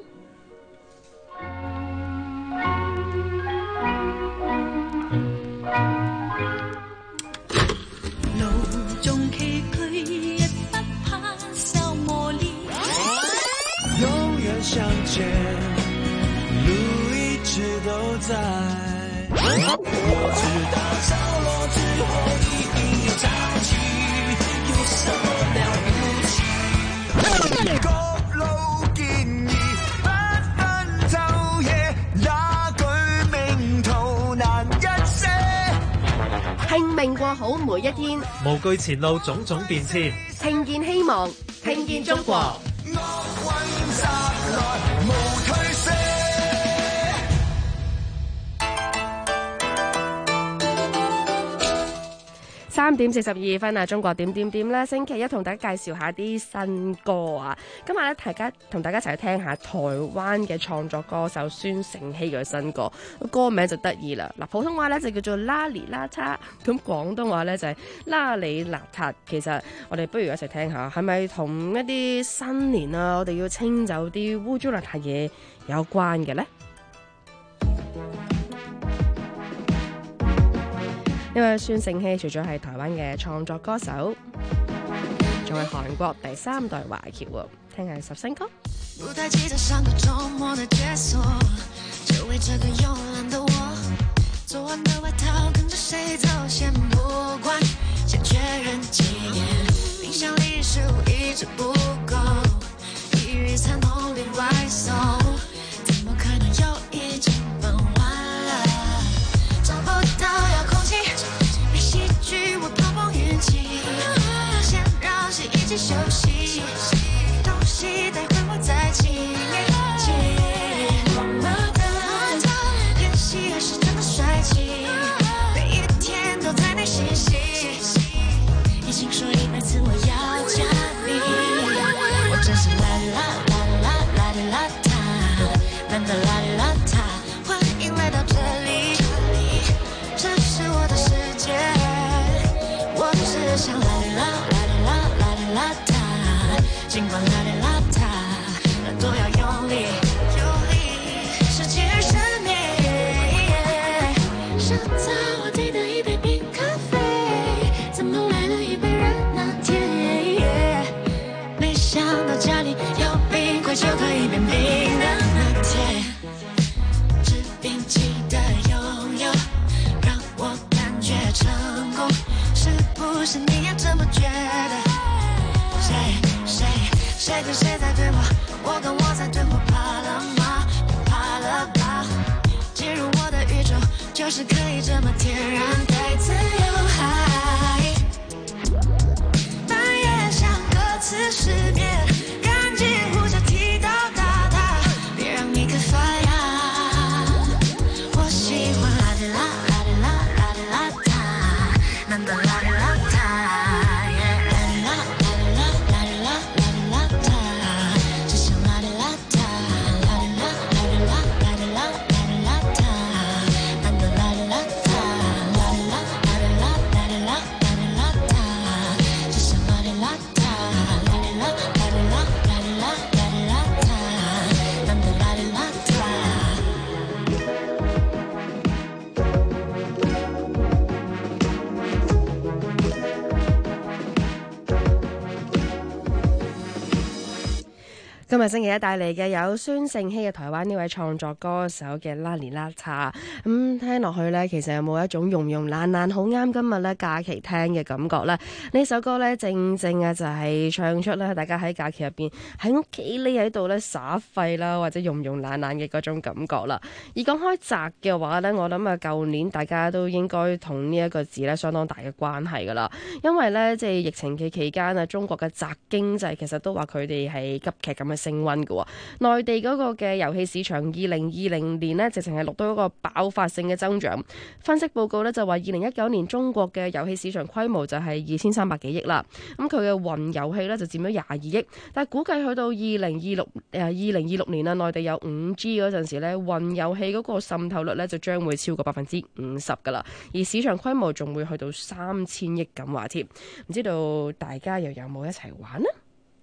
路中崎嶇，也不怕受磨練。 永遠相見，路一直都在。我知道着落之後一定有潮起，有什麼了不起？各路建議不分晝夜，那句名圖難一些。 拼命過好每一天， 無懼前路種種變遷， 聽見希望，聽見中國。3點42分啊！中國點點點咧，星期一同大家介紹下啲新歌啊！今日咧，同大家一齊去聽下台灣嘅創作歌手孫盛希嘅新歌，歌名就得意啦！嗱，普通話咧就叫做邋里邋遢，咁廣東話咧就係邋里邋遢。其實我哋不如一齊聽下，係咪同一啲新年啊，我哋要清走啲污糟邋遢嘢有關嘅咧？因為孫盛希除咗係台灣嘅創作歌手，仲係韓國第3代華僑喎。聽下首新歌。 不太記得上個週末的解鎖，就為這個慵懶的我，昨晚的外套跟着誰走，先不管，先確認幾眼，冰箱裡食物一直不夠，一日餐桶裡外送，怎麼可能有一整本完了，找不到遙控器，連戲劇我都起休息，东西待会我再记。忘了他，演戏还是真的帅气，每一天都在内心戏，已经说100次我要加你，我真是啦啦啦啦啦啦啦他，难得啦啦啦他，欢迎来到这里，这是我的世界，我只想啦啦啦啦啦啦啦他，尽管啦啦啦他，耳朵要用力，世界是你，上早我订的一杯冰咖啡，怎么来了一杯热拿铁？没想到家里有冰块就可以变冰的拿铁，制冰机的拥有让我感觉成功，是不是你也这么觉得？谁跟谁在对话？我跟我在对话，怕了吗？不怕了吧？进入我的宇宙，就是可以这么天然对自由嗨，半夜像歌词失眠，赶紧呼叫提到大他，别让你开发呀。我喜欢啦啦啦啦啦啦啦他，难得啦啦啦他。 今日星期一帶嚟嘅有孫盛希嘅台灣呢位創作歌手嘅啦哩啦嚓，聽落去呢，其實有冇一種慵慵懶懶好啱今日呢假期聽嘅感覺呢？呢首歌呢，正正啊就係唱出呢大家喺假期入邊喺屋企匿喺度呢耍廢啦，或者慵慵懶懶嘅嗰種感覺啦。而講開宅嘅話呢，我諗啊舊年大家都應該同呢一個字呢相當大嘅關係噶啦，因為呢，即係疫情嘅期間啊，中國嘅宅經濟其實都話佢哋係急劇咁嘅升溫嘅。內地嗰個嘅遊戲市場2020年呢，直情係錄到一個爆發性嘅增長。分析報告呢，就話2019年中國嘅遊戲市場規模就係2300幾億啦。咁佢嘅雲遊戲呢，就佔咗22億，但係估計去到2026年啊，內地有 5G 嗰陣時呢，雲遊戲嗰個滲透率呢，就將會超過50%噶啦，而市場規模仲會去到3000億咁話添。唔知道大家又有冇一齊玩呢？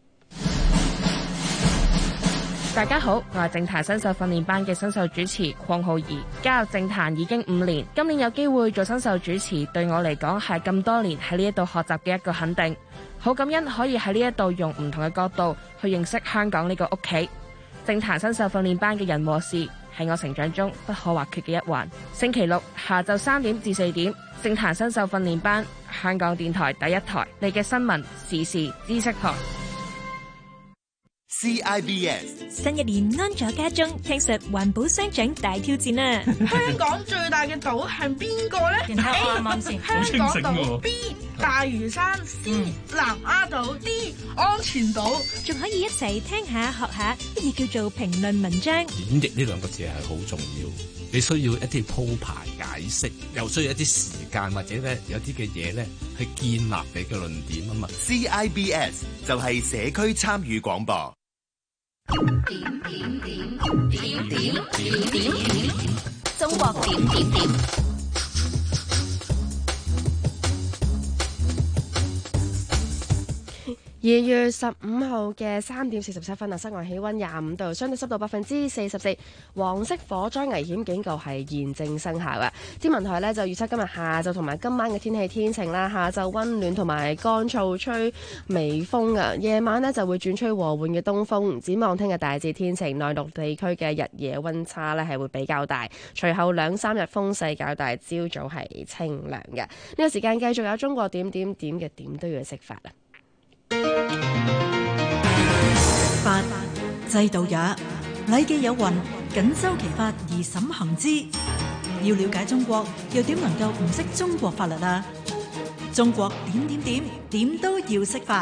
大家好，我係政壇新秀訓練班嘅新秀主持鄺浩儀，加入政壇已經5年，今年有機會做新秀主持，對我嚟講係咁多年喺呢一度學習嘅一個肯定，好感恩可以喺呢一度用唔同嘅角度去認識香港呢個屋企。政壇新秀訓練班嘅人和事係我成長中不可或缺嘅一環。星期六下晝3點至4點，政壇新秀訓練班，香港電台第一台，你嘅新聞時事知識台。 CIBS 新一年安坐家中，聽實環保雙掌大挑戰啊！ 香港最大嘅島係邊個呢？ 啱啱先， 香港島 B 大嶼山 C 南丫島 D 安全島， 仲可以一齊聽下學下乜嘢叫做評論文章。 演繹呢兩個字係好重要，你需要一啲鋪排解釋，又需要一啲時間或者咧有啲嘅嘢咧去建立你嘅論點啊嘛。 CIBS 就係社區參與廣播。 中國點點點。 2月15號嘅3點47分啊，室外氣溫25度，相對濕度44%，黃色火災危險警告係現正生效嘅。天文台呢就預測今日下晝同埋今晚嘅天氣天晴啦，下晝溫暖同埋乾燥，吹微風啊，夜晚呢就會轉吹和緩嘅東風。展望聽日大致天晴，內陸地區嘅日夜溫差呢係會比較大，隨後2-3日風勢較大，朝早係清涼嘅。呢個時間繼續有中國點點點嘅點都要識法啊！ 法制度也，禮記有云：謹周其法而審行之。要了解中國，又點能夠唔識中國法律啊？ 中國點都要識法。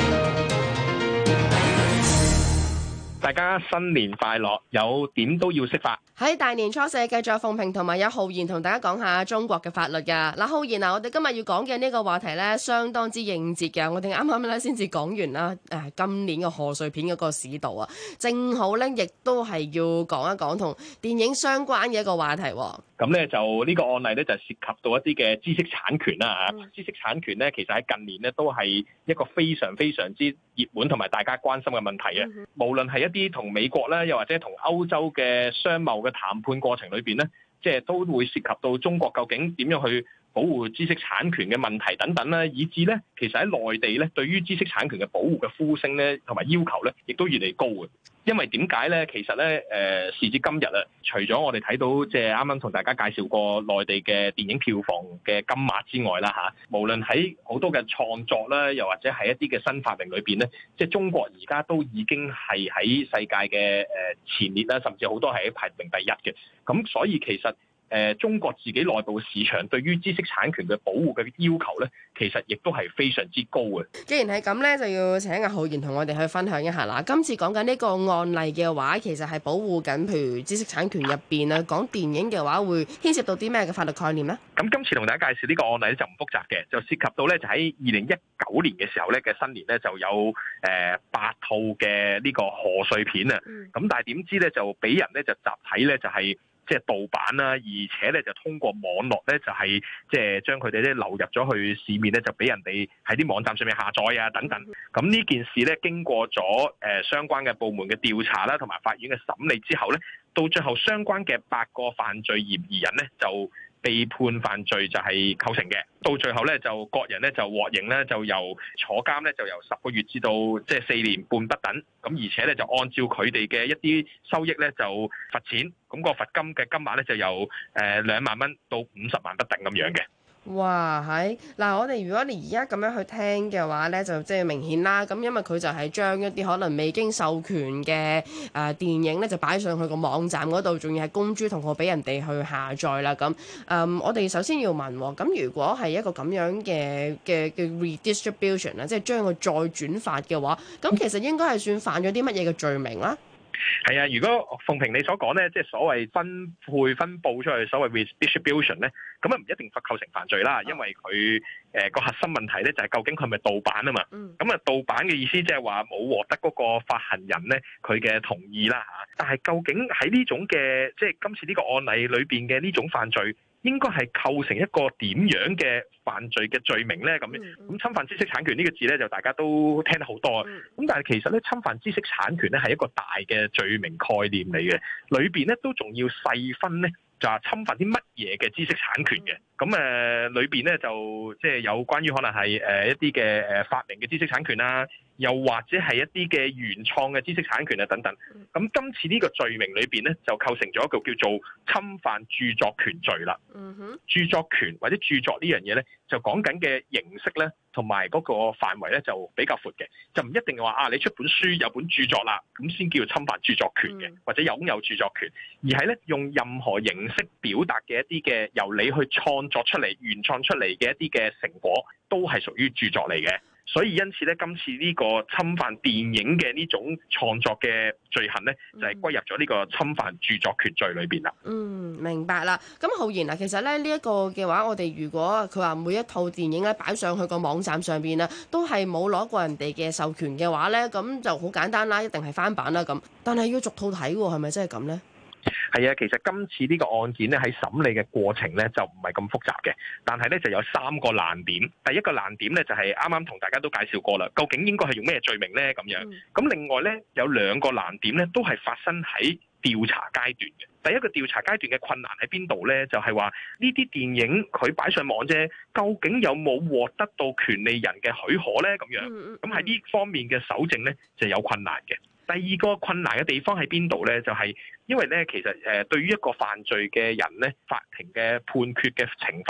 大家新年快樂，有點都要識法。 喺大年初四繼續有鳳萍同埋有浩然同大家講下中國嘅法律㗎。嗱，浩然啊，我哋今日要講嘅呢個話題咧，相當之應節嘅。我哋啱啱咧先至講完啦，今年嘅賀歲片嗰個市道啊，正好咧亦都係要講一講同電影相關嘅一個話題。 咁咧就呢個案例咧就涉及到一啲嘅知識產權啦嚇。知識產權咧其實喺近年咧都係一個非常非常之熱門同埋大家關心嘅問題啊。無論係一啲同美國咧，又或者同歐洲嘅商貿嘅談判過程裏邊咧，即係都會涉及到中國究竟點樣去保護知識產權嘅問題等等啦，以至咧其實喺內地咧對於知識產權嘅保護嘅呼聲咧同埋要求咧，亦都越嚟越高嘅。因為點解咧？其實咧時至今日啊，除咗我哋睇到即係啱啱同大家介紹過內地嘅電影票房嘅金額之外啦嚇，無論喺好多嘅創作啦，又或者係一啲嘅新發明裏邊咧，即係中國而家都已經係喺世界嘅前列啦，甚至好多係喺排名第一嘅。咁所以其實中國自己內部市場對於知識產權嘅保護嘅要求咧，其實亦都係非常之高嘅。 既然係咁咧，就要請阿浩然同我哋去分享一下啦。今次講緊呢個案例嘅話，其實係保護緊，譬如知識產權入邊啊，講電影嘅話會牽涉到啲咩嘅法律概念咧？ 咁今次同大家介紹呢個案例咧就唔複雜嘅，就涉及到咧就喺2019年嘅時候咧嘅新年咧就有8套嘅呢個賀歲片啊。咁但係點知咧就俾人咧就集體咧就係即係盜版啦，而且咧就通過網絡咧就係即係將佢哋咧流入咗去市面咧，就俾人哋喺啲網站上面下載啊等等。咁呢件事咧經過咗相關嘅部門嘅調查啦，同埋法院嘅審理之後咧，到最後相關嘅8個犯罪嫌疑人咧就被判犯罪就係構成嘅。到最後咧就各人咧就獲刑咧就由坐監咧就由10個月至到即係4年半不等。咁而且咧就按照佢哋嘅一啲收益咧就罰錢。咁個罰金嘅金額咧就由2萬蚊到50萬不等咁樣嘅。 哇，係嗱，我哋如果你而家咁樣去聽嘅話咧，就即係明顯啦。咁因為佢就係將一啲可能未經授權嘅電影咧，就擺上去個網站嗰度，仲要係公諸同學俾人哋去下載啦。咁我哋首先要問，咁如果係一個咁樣嘅 redistribution 啦，即係將佢再轉發嘅話，咁其實應該係算犯咗啲乜嘢嘅罪名啦？ 係啊，如果鳳萍你所講咧，即係所謂分配分佈出去，所謂 redistribution 咧，咁啊唔一定構成犯罪啦，因為佢個核心問題咧就係究竟佢係咪盜版啊嘛。咁啊盜版嘅意思即係話冇獲得嗰個發行人咧佢嘅同意啦嚇。但係究竟喺呢種嘅即係今次呢個案例裏邊嘅呢種犯罪，應該係構成一個點樣嘅犯罪嘅罪名咧？咁侵犯知識產權呢個字咧，就大家都聽得好多啊。咁但係其實咧，侵犯知識產權咧係一個大嘅罪名概念嚟嘅，裏邊咧都仲要細分咧，就係侵犯啲乜嘢嘅知識產權嘅。咁裏邊咧就即係有關於可能係一啲嘅發明嘅知識產權啊，又或者係一啲嘅原創嘅知識產權啊等等。咁今次呢個罪名裏邊咧就構成咗一個叫做侵犯著作權罪啦。著作權或者著作呢樣嘢咧，就講緊嘅形式咧，同埋嗰個範圍咧就比較闊嘅，就唔一定話你出本書有本著作啦，咁先叫侵犯著作權嘅，或者擁有著作權，而係咧用任何形式表達嘅一啲嘅由你去創作出嚟、原創出嚟嘅一啲嘅成果，都係屬於著作嚟嘅。所以因此咧，今次呢個侵犯電影嘅呢種創作嘅罪行咧，就係歸入咗呢個侵犯著作權罪裏邊啦。 明白啦。咁浩然啊，其實咧呢一個嘅話，我哋如果佢話每一套電影咧擺上去個網站上邊啊，都係冇攞過人哋嘅授權嘅話咧，咁就好簡單啦，一定係翻版啦咁。但係要逐套睇喎，係咪真係咁咧？ 係啊，其實今次呢個案件咧喺審理嘅過程咧就唔係咁複雜嘅，但係咧就有3個難點。第一個難點咧就係啱啱同大家都介紹過啦，究竟應該係用咩罪名咧咁樣。咁另外咧有2個難點咧都係發生喺調查階段嘅。第一個調查階段嘅困難喺邊度咧？就係話呢啲電影佢擺上網啫，究竟有冇獲得到權利人嘅許可咧？咁樣咁喺呢方面嘅搜證咧就有困難嘅。第二個困難嘅地方喺邊度咧？就係因為咧，其實對於一個犯罪嘅人咧，法庭嘅判決嘅懲罰咧，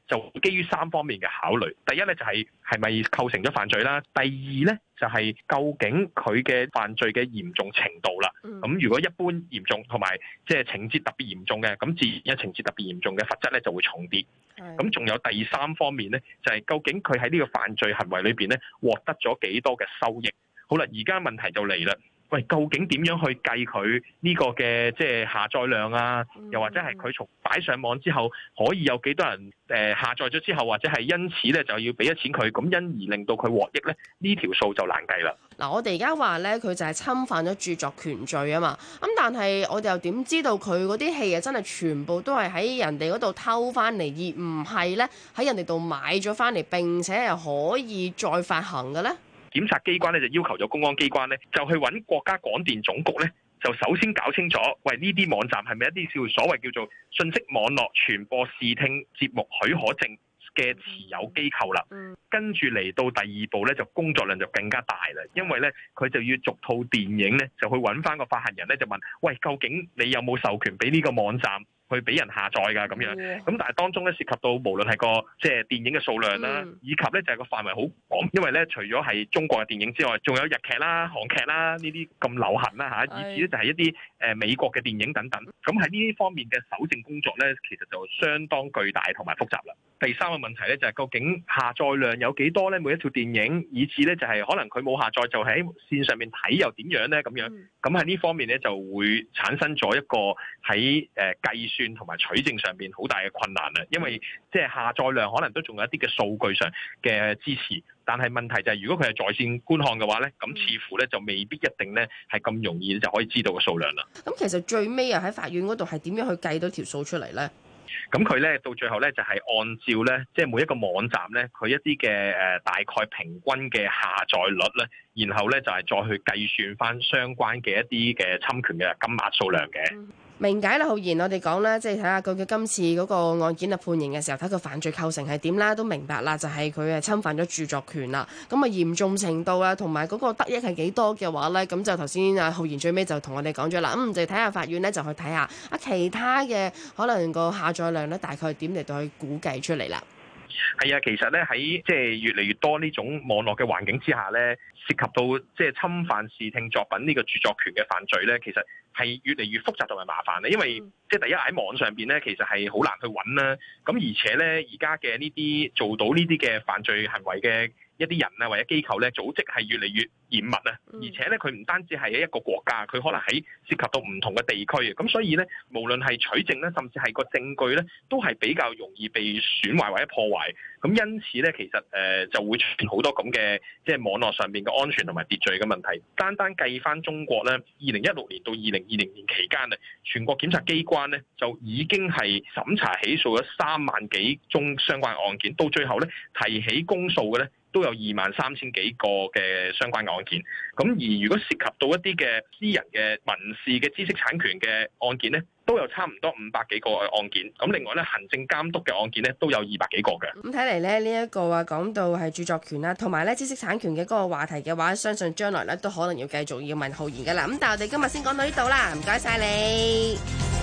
就基於3方面嘅考慮。第一咧就係咪構成咗犯罪啦？第二咧就係究竟佢嘅犯罪嘅嚴重程度啦。咁如果一般嚴重同埋即係情節特別嚴重嘅，咁自然情節特別嚴重嘅罰則咧就會重啲。咁仲有第3方面咧，就係究竟佢喺呢個犯罪行為裏邊咧獲得咗幾多嘅收益？好啦，而家問題就嚟啦。喂，究竟點樣去計佢呢個嘅即係下載量啊？又或者係佢從擺上網之後可以有幾多人下載咗之後，或者係因此咧就要俾咗錢佢，咁因而令到佢獲益咧？呢條數就難計啦。 嗱，我哋而家話咧，佢就係侵犯咗著作權罪啊嘛。咁但係我哋又點知道佢嗰啲戲啊真係全部都係喺人哋嗰度偷翻嚟，而唔係咧喺人哋度買咗翻嚟，並且係可以再發行嘅咧？ 檢察機關咧就要求咗公安機關咧，就去揾國家廣電總局咧，就首先搞清楚，喂呢啲網站係咪一啲所謂叫做信息網絡傳播視聽節目許可證嘅持有機構啦？跟住嚟到第2步咧，就工作量就更加大啦，因為咧佢就要逐套電影咧，就去揾翻個發行人咧，就問，喂究竟你有冇授權俾呢個網站去俾人下載㗎咁樣？咁但係當中咧涉及到無論係個即係電影嘅數量啦，以及咧就係個範圍好廣，因為咧除咗係中國嘅電影之外，仲有日劇啦、韓劇啦呢啲咁流行啦嚇，以至咧就係一啲美國嘅電影等等。咁喺呢啲方面嘅搜證工作咧，其實就相當巨大同埋複雜啦。第3個問題咧就係究竟下載量有幾多咧？每一套電影，以至咧就係可能佢冇下載就喺線上面睇又點樣咧？咁樣咁喺呢方面咧就會產生咗一個喺計算同埋取證上邊好大嘅困難啦。因為即係下載量可能都仲有一啲嘅數據上嘅支持，但係問題就係如果佢係在線觀看嘅話咧，咁似乎咧就未必一定咧係咁容易就可以知道個數量啦。 咁其實最尾啊喺法院嗰度係點樣去計到條數出嚟咧？ 咁佢咧到最後咧就係按照咧即係每一個網站咧佢一啲嘅大概平均嘅下載率咧，然後咧就係再去計算翻相關嘅一啲嘅侵權嘅金額數量嘅。 明解啦，浩然，我哋講咧，即係睇下究竟今次嗰個案件啊判刑嘅時候，睇佢犯罪構成係點啦，都明白啦，就係佢係侵犯咗著作權啦。咁啊嚴重程度啊，同埋嗰個得益係幾多嘅話咧，咁就頭先啊浩然最尾就同我哋講咗啦。就睇下法院咧，就去睇下啊其他嘅可能個下載量咧，大概點嚟到去估計出嚟啦。 係啊，其實咧喺即係越嚟越多呢種網絡嘅環境之下咧，涉及到即係侵犯視聽作品呢個著作權嘅犯罪咧，其實係越嚟越複雜同埋麻煩咧，因為即係第一喺網上邊咧，其實係好難去揾啦。咁而且咧，而家嘅呢啲做到呢啲嘅犯罪行為嘅一啲人啊或者機構咧，組織係越嚟越嚴密啊，而且咧佢唔單止係一個國家，佢可能喺涉及到唔同嘅地區啊，咁所以咧，無論係取證咧，甚至係個證據咧，都係比較容易被損壞或者破壞。咁因此咧，其實就會出現好多咁嘅即係網絡上面嘅安全同埋秩序嘅問題。單計翻中國咧，2016年到2020年期間啊，全國檢察機關咧就已經係審查起訴咗3萬幾宗相關嘅案件，到最後咧提起公訴嘅咧都有23000幾個嘅相關嘅案件。咁而如果涉及到一啲嘅私人嘅民事嘅知識產權嘅案件咧，都有差唔多500幾個嘅案件。咁另外咧，行政監督嘅案件咧都有200幾個嘅。 咁睇嚟咧，呢一個話講到係著作權啦，同埋咧知識產權嘅嗰個話題嘅話，相信將來咧都可能要繼續要問浩然噶啦。咁但係我哋今日先講到呢度啦，唔該晒你。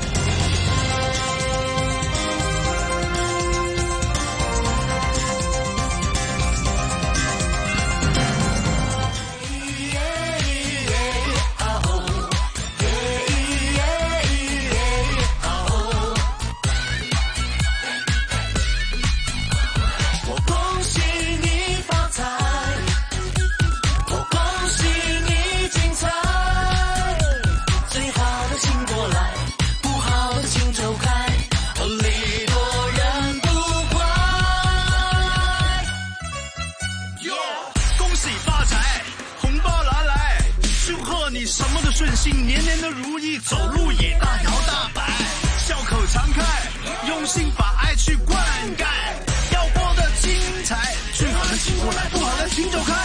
顺心，年年的如意，走路也大摇大摆，笑口常开，用心把爱去灌溉，要过得精彩，最好的请过来，不好的请走开。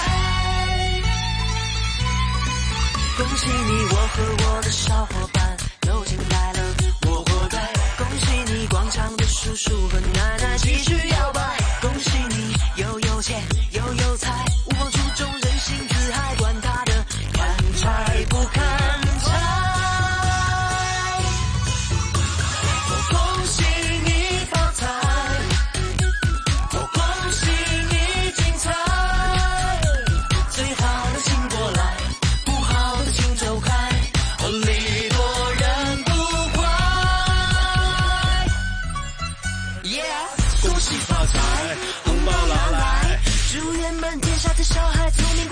恭喜你，我和我的小伙伴又进来了，我活该。恭喜你，广场的叔叔和奶奶继续摇摆。恭喜你，又有钱又有才，我注重人性自嗨，管他的看财不看财。我恭喜你发财，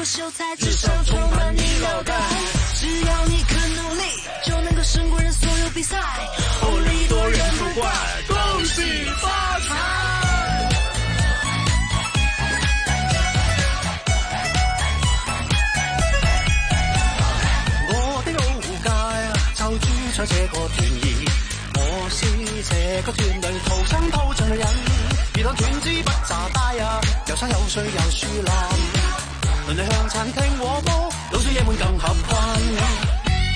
果秀才智商充满你脑袋，只要你肯努力，就能够胜过人所有比赛。利多人不怪，恭喜发财。 我的老街就住在這個團兒，我是這個團隊土生土長嘅人。而當團子不炸大呀，又山又水又樹林，鄰里向餐廳和睦，老少爺們更合群。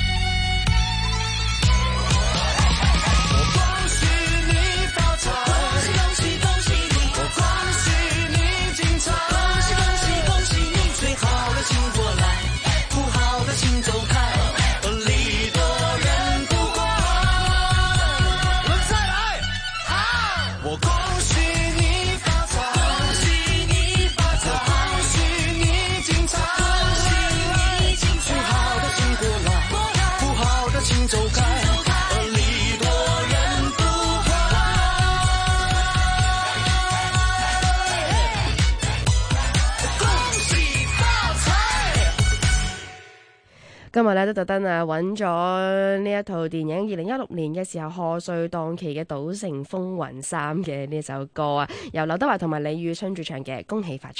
今日咧都特登揾咗呢一套電影2016年嘅時候賀歲檔期嘅《賭城風雲3》嘅呢首歌啊，由劉德華同埋李宇春主唱嘅《恭喜發財》。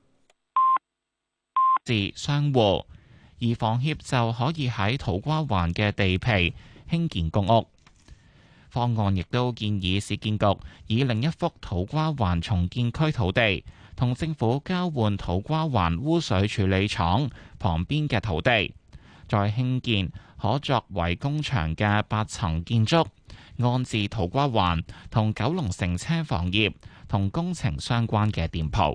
商戶，而房協就可以喺土瓜灣嘅地皮興建公屋。方案亦都建議市建局以另一幅土瓜灣重建區土地同政府交換土瓜灣污水處理廠旁邊嘅土地，再興建可作為工場嘅8層建築，安置土瓜灣同九龍城車房業同工程相關嘅店鋪。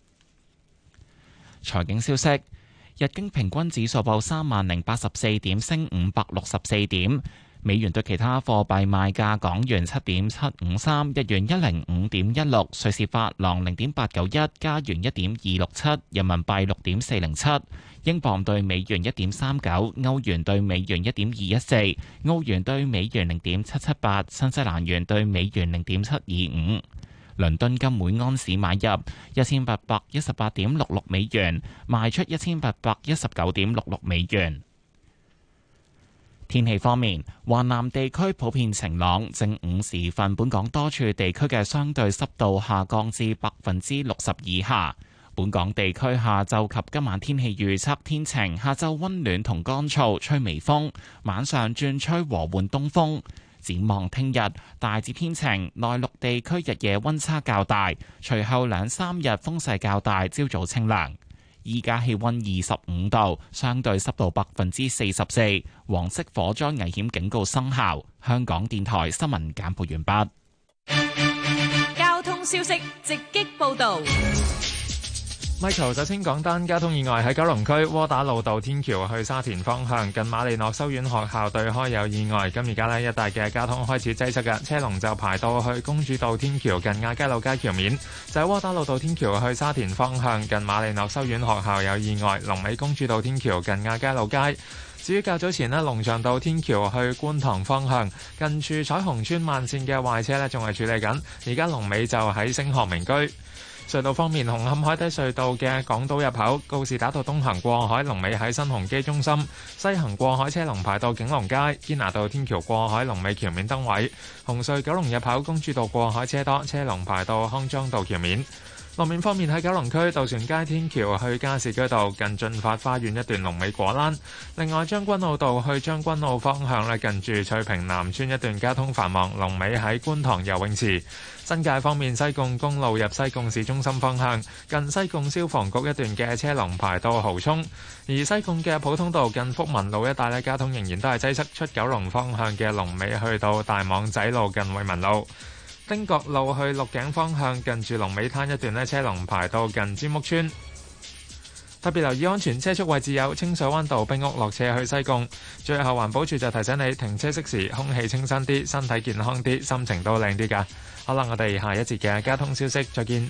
財經消息，日經平均指數報30,084點，升564點。美元對其他貨幣賣價：港元7.753，日元105.16，瑞士法郎0.891，加元1.267，人民幣6.407，英鎊對美元1.39，歐元對美元1.214，澳元對美元0.778，新西蘭元對美元0.725。倫敦金每安士買入1818.66美元，賣出1819.66美元。天氣方面，華南地區普遍晴朗，正午時分，本港多處地區嘅相對濕度下降至60%以下。本港地區下晝及今晚天氣預測天晴，下晝溫暖同乾燥，吹微風，晚上轉吹和緩東風。展望聽日大致天晴，內陸地區日夜溫差較大，隨後2-3日風勢較大，朝早清涼。依家氣溫25度，相對濕度44%，黃色火災危險警告生效。香港電台新聞簡報完畢。 交通消息直擊報道。 Michael 首先講單交通意外，喺九龍區窩打老道天橋去沙田方向，近瑪利諾修院學校對開有意外，咁而家呢一帶嘅交通開始擠塞嘅，車龍就排到去公主道天橋近亞皆老街橋面。就喺窩打老道天橋去沙田方向，近瑪利諾修院學校有意外，龍尾公主道天橋近亞皆老街。至於較早前呢，龍翔道天橋去觀塘方向，近住彩虹村慢線嘅壞車呢仲係處理緊，而家龍尾就喺星河名居。隧道方面，紅磡海底隧道嘅港島入口告士打道東行過海，龍尾喺新鴻基中心；西行過海車龍排到景隆街。堅拿道天橋過海龍尾橋面燈位。紅隧九龍入口公主道過海車多，車龍排到康莊道橋面。路面方面，喺九龍區渡船街天橋去加士居道近駿發花園一段龍尾果欄。另外，將軍澳道去將軍澳方向咧，近住翠屏南村一段交通繁忙，龍尾喺觀塘游泳池。新界方面，西貢公路入西貢市中心方向，近西貢消防局一段嘅車龍排到蠔涌。而西貢嘅普通道近福民路一帶咧，交通仍然都係擠塞，出九龍方向嘅龍尾去到大網仔路近惠民路。汀角路去鹿頸方向，近住龍尾灘一段咧，車龍排到近尖屋村。特別留意安全車速位置有清水灣道冰屋落斜去西貢。最後環保署就提醒你停車熄時，空氣清新啲，身體健康啲，心情都靚啲㗎。好啦，我哋下一節嘅交通消息再見。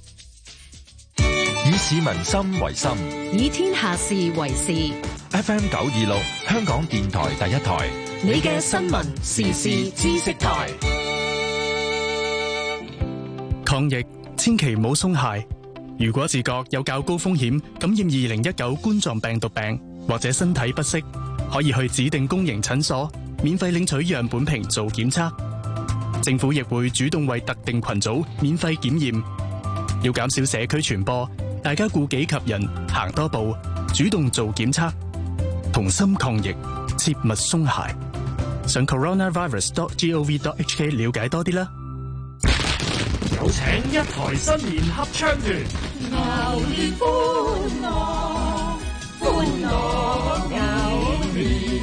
以市民心為心， 以天下事為事。 FM 926香港電台第一台， 你嘅新聞時事知識台。 抗疫千祈唔好鬆懈， 如果自覺有較高風險感染2019冠狀病毒病或者身體不適，可以去指定公營診所免費領取樣本瓶做檢測。政府亦會主動為特定群組免費檢驗。要減少社區傳播，大家顧己及人，行多步，主動做檢測，同心抗疫，切勿鬆懈。上 coronavirus.gov.hk 了解多啲啦。 有請一台新年合唱團， 牛年歡樂，歡樂牛年。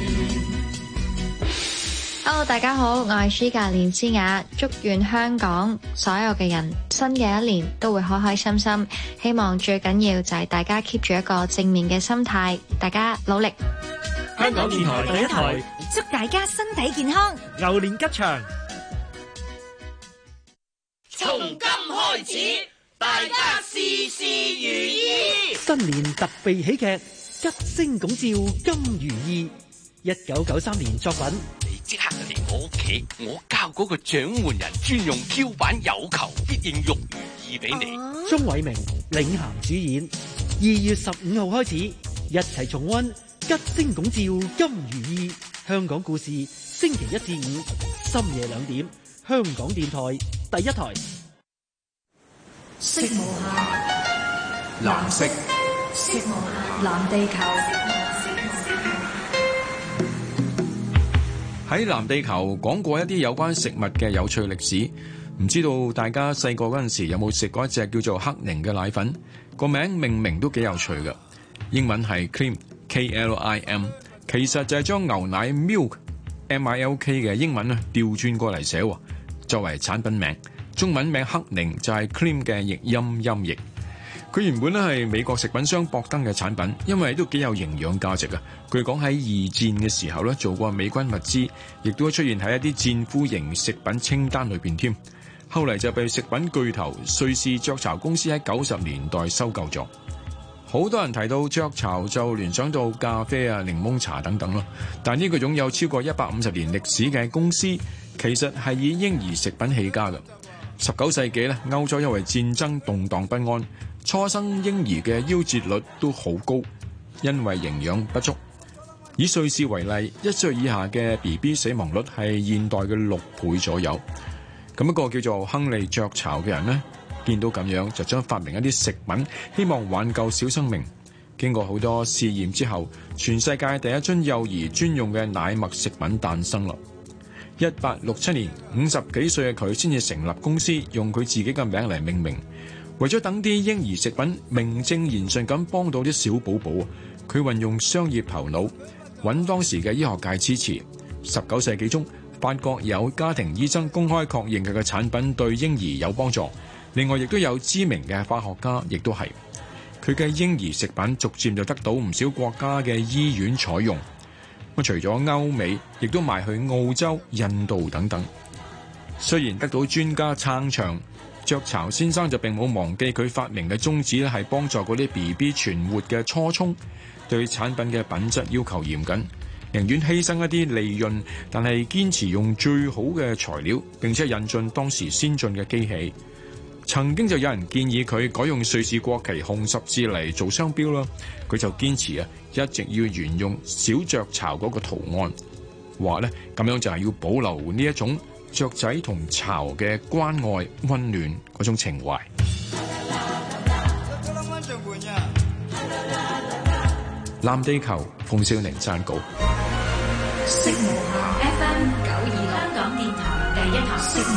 Hello， 大家好，我係舒格連詩雅，祝願香港所有嘅人新嘅一年都會開開心心，希望最緊要就係大家 keep 住一個正面嘅心態，大家努力。 香港電台第一台， 祝大家身體健康， 牛年吉祥。 從今開始，大家事事如意。 新年特備喜劇，吉星拱照金如意。1993年作品。 你即刻就嚟我屋企，我交嗰個獎門人專用 Q 版有求必應玉如意俾你。 鍾偉明領銜主演，2月15號開始，一齊重溫吉星拱照金如意。香港故事，星期1至5深夜2點，香港電台第一台。 色無限， 藍色， 色無限，藍地球。 喺藍地球講過一啲有關食物嘅有趣歷史，唔知道大家細個嗰陣時有冇食過一隻叫做克寧嘅奶粉？個名命名都幾有趣嘅，英文係 Klim K-L-I-M， 其實就係將牛奶 milk M-I-L-K 嘅英文調轉過嚟寫，作為產品名。中文名克寧就係 Klim 嘅譯音音譯。佢原本咧係美國食品商博登嘅產品，因為都幾有營養價值啊。據講喺二戰嘅時候咧做過美軍物資，亦都出現喺一啲戰俘型食品清單裏邊添。後嚟就被食品巨頭瑞士雀巢公司喺90年代收購咗。好多人提到雀巢就聯想到咖啡啊、檸檬茶等等咯。但呢個擁有超過150年歷史嘅公司，其實係以嬰兒食品起家嘅。19世紀咧，歐洲因為戰爭動盪不安，初生嬰兒嘅夭折率都好高，因為營養不足。以瑞士為例，1歲以下嘅 BB 死亡率係現代嘅6倍左右。咁一個叫做亨利雀巢嘅人呢，見到咁樣就將發明一啲食品，希望挽救小生命。經過好多試驗之後，全世界第一樽幼兒專用嘅奶麥食品誕生啦。1867年，50幾歲嘅佢先至成立公司，用佢自己嘅名嚟命名。為咗等啲嬰兒食品名正言順咁幫到啲小寶寶，佢運用商業頭腦，揾當時嘅醫學界支持。19世紀中，法國有家庭醫生公開確認佢嘅產品對嬰兒有幫助。另外，亦都有知名嘅化學家，亦都係佢嘅嬰兒食品逐漸就得到唔少國家嘅醫院採用。除咗歐美，亦都賣去澳洲、印度等等。雖然得到專家撐場，雀巢先生就並冇忘記佢發明嘅宗旨咧，係幫助嗰啲 BB 存活嘅初衷。對產品嘅品質要求嚴謹，寧願犧牲一啲利潤，但係堅持用最好嘅材料，並且引進當時先進嘅機器。曾經就有人建議佢改用瑞士國旗紅十字嚟做商標啦，佢就堅持一直要沿用小雀巢嗰個圖案，話咧咁樣就係要保留呢一種雀仔同巢嘅關愛溫暖嗰種情懷。藍地球，馮少寧撰稿。 色無限 FM 926，香港電台第一台。色無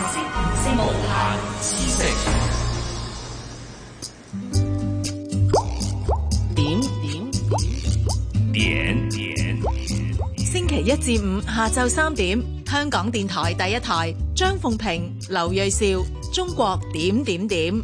限知識。星期1至5下晝3點，香港電台第一台，張鳳平、劉銳紹，中國點點點。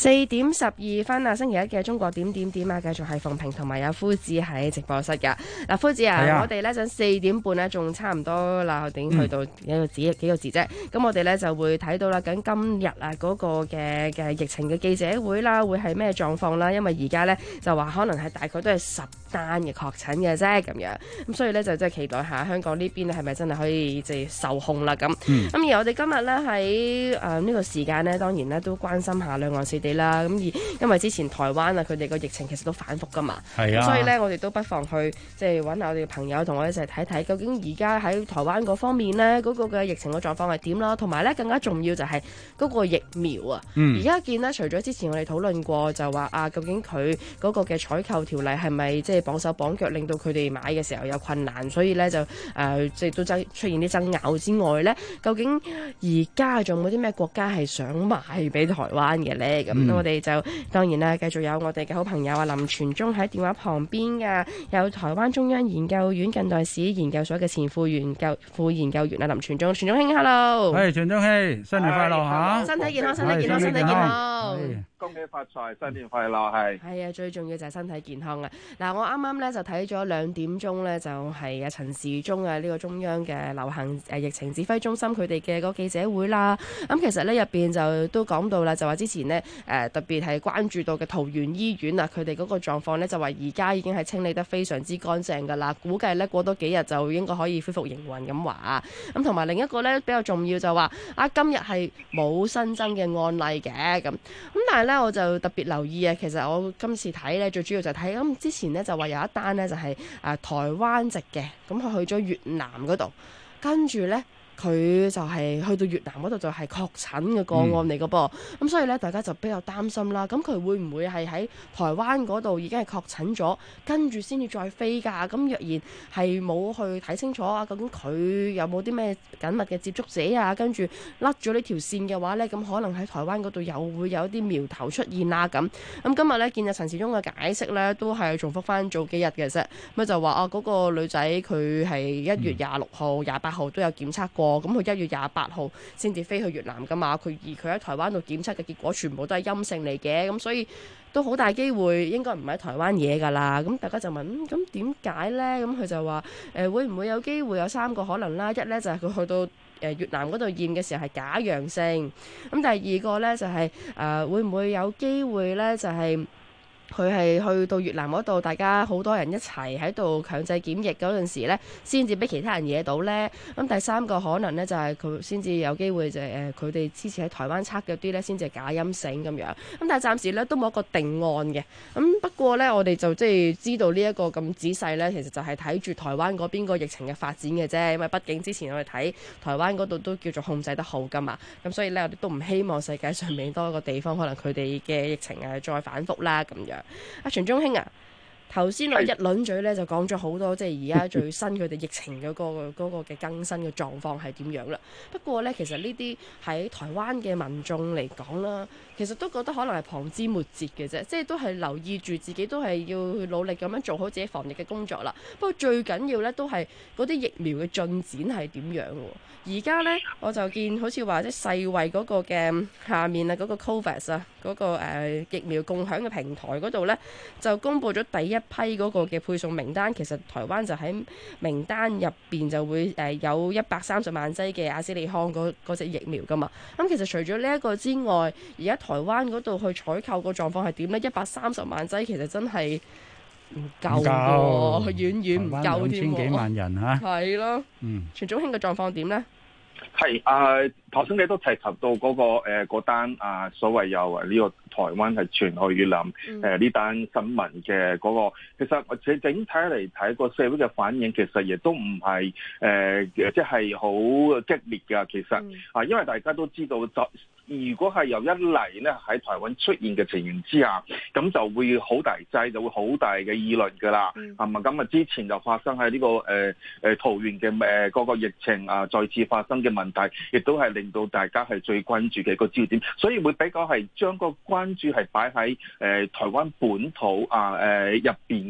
4:12啊，星期一嘅中國點點點啊，繼續係鳳平同埋有夫子喺直播室㗎。嗱，夫子啊，我哋咧陣4點半咧，仲差唔多啦，已經去到幾個字啫。咁我哋咧就會睇到啦，咁今日啊嗰個嘅疫情嘅記者會啦，會係咩狀況啦？因為而家咧就話可能係大概都係10單嘅確診嘅啫，咁樣。咁所以咧就真係期待下香港呢邊係咪真係可以即係受控啦？咁而我哋今日咧喺呢個時間咧，當然咧都關心下兩岸四地啦。咁而因為之前台灣啊，佢哋個疫情其實都反覆噶嘛，係啊，所以咧我哋都不妨去即係揾下我哋嘅朋友同我哋一齊睇睇，究竟而家喺台灣嗰方面咧嗰個嘅疫情嘅狀況係點啦，同埋咧更加重要就係嗰個疫苗啊。而家見咧，除咗之前我哋討論過就話啊，究竟佢嗰個嘅採購條例係咪即係綁手綁腳，令到佢哋買嘅時候有困難，所以咧就即係都出現啲爭拗之外咧，究竟而家仲有冇啲咩國家係想賣俾台灣嘅咧？咁我哋就當然啦，繼續有我哋嘅好朋友啊林泉忠喺電話旁邊㗎，有台灣中央研究院近代史研究所嘅前副研究員啊林泉忠，泉忠兄 hello， 係泉忠兄，新年快樂嚇！ 身體健康，身體健康，身體健康， 恭喜發財，新年快樂係啊， 最重要就係身體健康啊！嗱，我啱啱咧就睇咗2點鐘咧，就係啊陳時中啊呢個中央嘅流行疫情指揮中心佢哋嘅嗰記者會啦。咁其實咧入邊就都講到啦，就話之前呢，特別係關注到嘅桃園醫院啊，佢哋嗰個狀況咧就話而家已經係清理得非常之乾淨㗎啦，估計咧過多幾日就應該可以恢復營運咁話。咁同埋另一個咧比較重要就話啊，今日係冇新增嘅案例嘅咁，但係咧我就特別留意啊，其實我今次睇咧最主要就睇咁之前咧就話有一單咧就係台灣籍嘅，咁佢去咗越南嗰度，跟住咧。佢就係去到越南嗰度就係確診嘅個案嚟嘅噃，咁所以咧大家就比較擔心啦。咁佢會唔會係喺台灣嗰度已經係確診咗，跟住先至再飛㗎？咁若然係冇去睇清楚啊，究竟佢有冇啲咩緊密嘅接觸者啊？跟住甩咗呢條線嘅話咧，咁可能喺台灣嗰度又會有啲苗頭出現啦。咁今日咧見到陳時中嘅解釋咧，都係重複翻早幾日嘅啫。咁就話啊，嗰個女仔佢係1月26號、28號都有檢測過。咁佢1月28號先至飛去越南噶嘛，佢喺台灣度檢測嘅結果全部都係陰性嚟嘅，咁所以都好大機會應該唔係台灣嘢噶啦。咁大家就問咁點解呢？咁佢就話會唔會有機會有3個可能啦？一呢就係佢去到越南嗰度驗嘅時候係假陽性，咁第二個呢就係會唔會有機會呢？就係佢係去到越南嗰度，大家好多人一齊喺度強制檢疫嗰陣時咧，先至俾其他人惹到呢。咁第3個可能呢，就係佢先至有機會就係佢哋之前喺台灣測嗰啲呢，先至係假陰性咁樣。咁但係暫時呢，都冇一個定案嘅。咁不過呢，我哋就即係知道呢一個咁仔細呢，其實就係睇住台灣嗰邊個疫情嘅發展嘅啫。因為畢竟之前我哋睇台灣嗰度都叫做控制得好噶嘛。咁所以呢，我哋都唔希望世界上面多一個地方可能佢哋嘅疫情再反覆啦咁樣。阿泉忠兄啊，頭先我一輪嘴咧就講咗好多，即係而家最新佢哋疫情嗰個嘅更新嘅狀況係點樣啦。不過咧，其實呢啲喺台灣嘅民眾嚟講啦，其實都覺得可能係旁枝末節嘅啫，即係都係留意住自己都係要去努力咁樣做好自己防疫嘅工作啦。不過最緊要咧都係嗰啲疫苗嘅進展係點樣喎？而家咧我就見好似話即係世衛嗰個嘅下面啊嗰個 COVAX 啊嗰個疫苗共享嘅平台嗰度咧就公布咗第一批嗰個嘅配送名單。其實台灣就喺名單入邊就會有130萬劑嘅阿斯利康嗰隻疫苗噶嘛。咁其實除咗呢一個之外，而家台灣嗰度去採購個狀況係點咧？130萬劑其實真係唔夠喎，遠遠唔夠添喎。 2千幾萬人嚇， 係咯。泉忠兄嘅狀況點咧？ 係頭先你都提及到嗰單所謂有呢個台灣係傳去越南呢單新聞嘅嗰個，其實整體嚟睇個社會嘅反應其實亦都唔係即係好激烈㗎。其實因為大家都知道如果係由一嚟咧喺台灣出現嘅情形之下，咁就會好大劑，就會好大嘅議論㗎啦。咁之前就發生喺呢個桃園嘅嗰個疫情再次發生嘅問題，亦都係令到大家係最關注嘅一個焦點，所以會比較係將個關注係擺喺台灣本土入邊嘅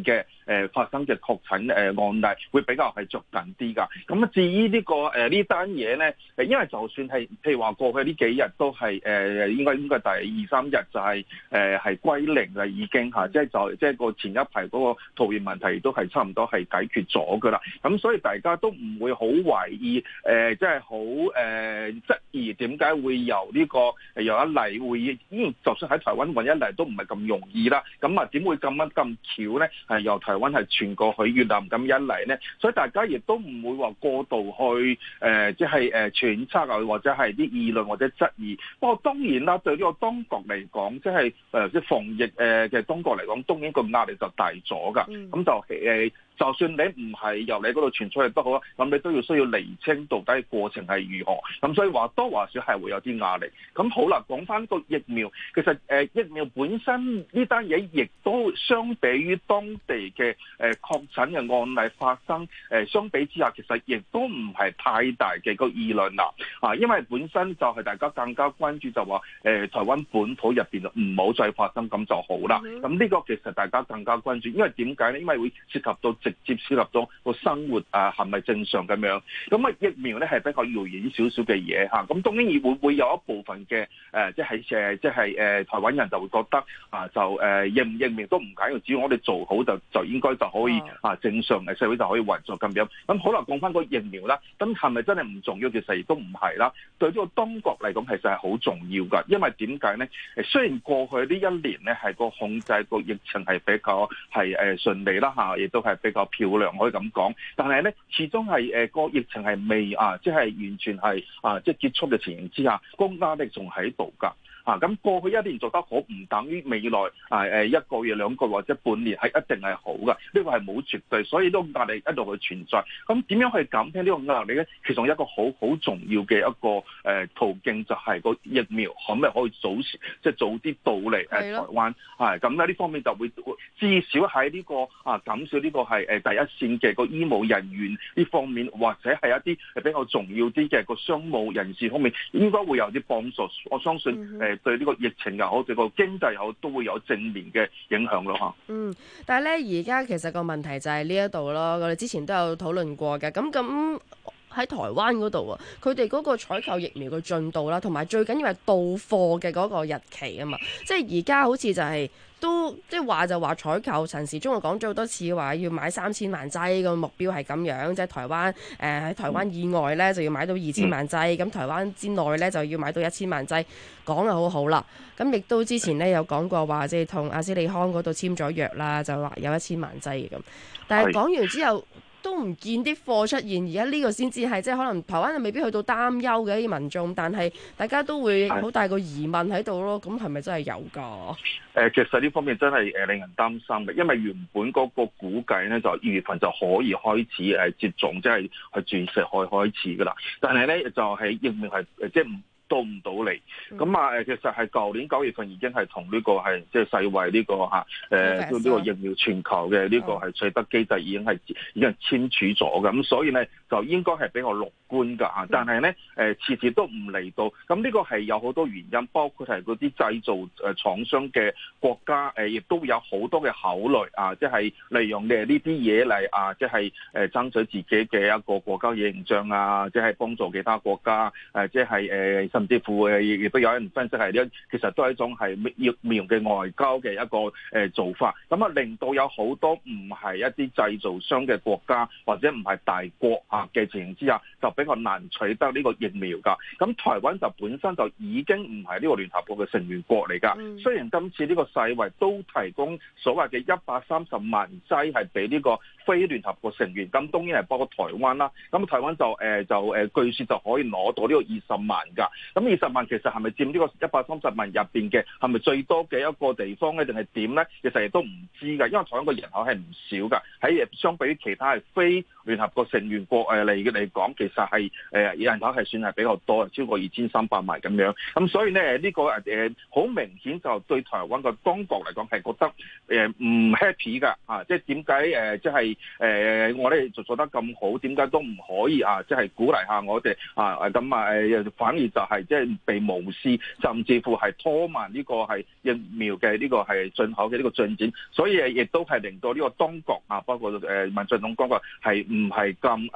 發生嘅確診案例會比較係着緊啲㗎。咁啊至於呢個呢單嘢咧，因為就算係譬如話過去呢幾日都係應該第2-3日就係歸零啦已經嚇，即係個前一排嗰個桃園問題都係差唔多係解決咗㗎啦。咁所以大家都唔會好懷疑即係好質疑點解會由呢個有一例會就算喺台灣揾一例都唔係咁容易啦。咁啊點會咁巧咧？係由台灣係傳過去越南咁一例咧？所以大家亦都唔會話過度去即係揣測啊，或者係啲議論或者質疑。不過當然啦，對呢個當局嚟講，即係即係防疫嘅當局嚟講，當然個壓力就大咗㗎。咁就算你唔係由你嗰度傳出去都好啊，咁你都需要釐清到底過程係如何。咁所以話多話少係會有啲壓力。咁好啦，講翻個疫苗，其實疫苗本身呢單嘢亦都相比於當地嘅確診嘅案例發生相比之下，其實亦都唔係太大嘅個議論啦。因為本身就係大家更加關注就話台灣本土入邊就唔好再發生咁就好啦。咁呢個其實大家更加關注，因為點解咧？因為會涉及到直接涉及到個生活係咪正常咁樣？咁疫苗咧係比較遙遠少少嘅嘢嚇。咁當然會有一部分嘅即係台灣人就會覺得疫唔疫苗都唔緊要，只要我哋做好就應該就可以正常嘅社會就可以運作咁樣。咁好啦，講翻個疫苗啦，咁係咪真係唔重要？其實亦都唔係啦。對呢個當局嚟講，其實係好重要㗎。因為點解咧？雖然過去呢一年咧係個控制個疫情係比較係順利啦嚇，亦都係比較漂亮可以咁講，但係咧始終係個疫情係未即係完全係即係結束嘅情形之下，個壓力仲喺度㗎。咁過去一年做得好，唔等於未來一個月、2個月或者半年係一定係好嘅，呢個係冇絕對，所以呢個壓力一路去存在。咁點樣去減輕呢個壓力咧？其中一個好重要嘅一個途徑就係個疫苗可唔可以早啲到嚟台灣？咁喺呢方面就會至少喺呢個減少呢個係第一線嘅個醫務人員呢方面，或者係一啲比較重要啲嘅個商務人士方面，應該會有啲幫助。我相信對呢個疫情又好，對個經濟又好，都會有正面嘅影響咯嚇。 但係咧，而家其實個問題就係呢一度咯。我哋之前都有討論過嘅。咁喺台灣嗰度啊，佢哋嗰個採購疫苗嘅進度啦，同埋最緊要係到貨嘅嗰個日期啊嘛。即係而家好似就係都即係話採購，陳時中又講咗好多次話要買3000萬劑，個目標係咁樣。即係台灣喺台灣以外咧就要買到2000萬劑，咁台灣之內咧就要買到1000萬劑，講就好好啦。咁亦都之前咧有講過話，即係同阿斯利康嗰度簽咗約啦，就話有1000萬劑嘅咁。但係講完之後，都唔見啲貨出現，而家呢個先至係即係可能台灣就未必去到擔憂嘅啲民眾，但係大家都會好大個疑問喺度咯。咁係咪真係有㗎？ 其實呢方面真係令人擔心嘅，因為原本嗰個估計咧就2月份就可以開始接種，即係去注射開始㗎啦。但係咧就係疫苗係即係唔到嚟，咁其實係舊年9月份已經係同呢個係即係世衛呢個呢個疫苗全球嘅呢個係取得機制已經係簽署咗嘅，咁所以咧就應該係比較樂觀㗎。但係咧次次都唔嚟到，咁呢個係有好多原因，包括係嗰啲製造廠商嘅國家亦都會有好多嘅考慮即係利用嘅呢啲嘢嚟即係爭取自己嘅一個國家形象即係幫助其他國家即係甚至乎亦都有人分析係呢，其實都係一種係疫苗嘅外交嘅一個做法，咁令到有好多唔係一啲製造商嘅國家或者唔係大國嘅情形之下，就比較難取得呢個疫苗㗎。咁台灣就本身就已經唔係呢個聯合國嘅成員國嚟㗎。雖然今次呢個世衛都提供所謂嘅130萬劑係俾呢個非聯合國成員，咁當然係包括台灣啦。咁台灣就據說就可以攞到呢個20萬㗎。咁20萬其實係咪佔呢個130萬入邊嘅係咪最多嘅一個地方咧？定係點咧？其實亦都唔知㗎，因為台灣個人口係唔少㗎，喺相比於其他係非聯合國成員國嚟講，其實係人口係算係比較多，超過2300萬咁樣。咁所以咧呢個好明顯就對台灣嘅當局嚟講係覺得唔 happy 㗎即係點解即係我哋做得咁好，點解都唔可以即係鼓勵下我哋咁反而就係即係被無視，甚至乎係拖慢呢個係疫苗嘅呢個係進口嘅呢個進展，所以亦都係令到呢個當局包括民進黨當局係唔係咁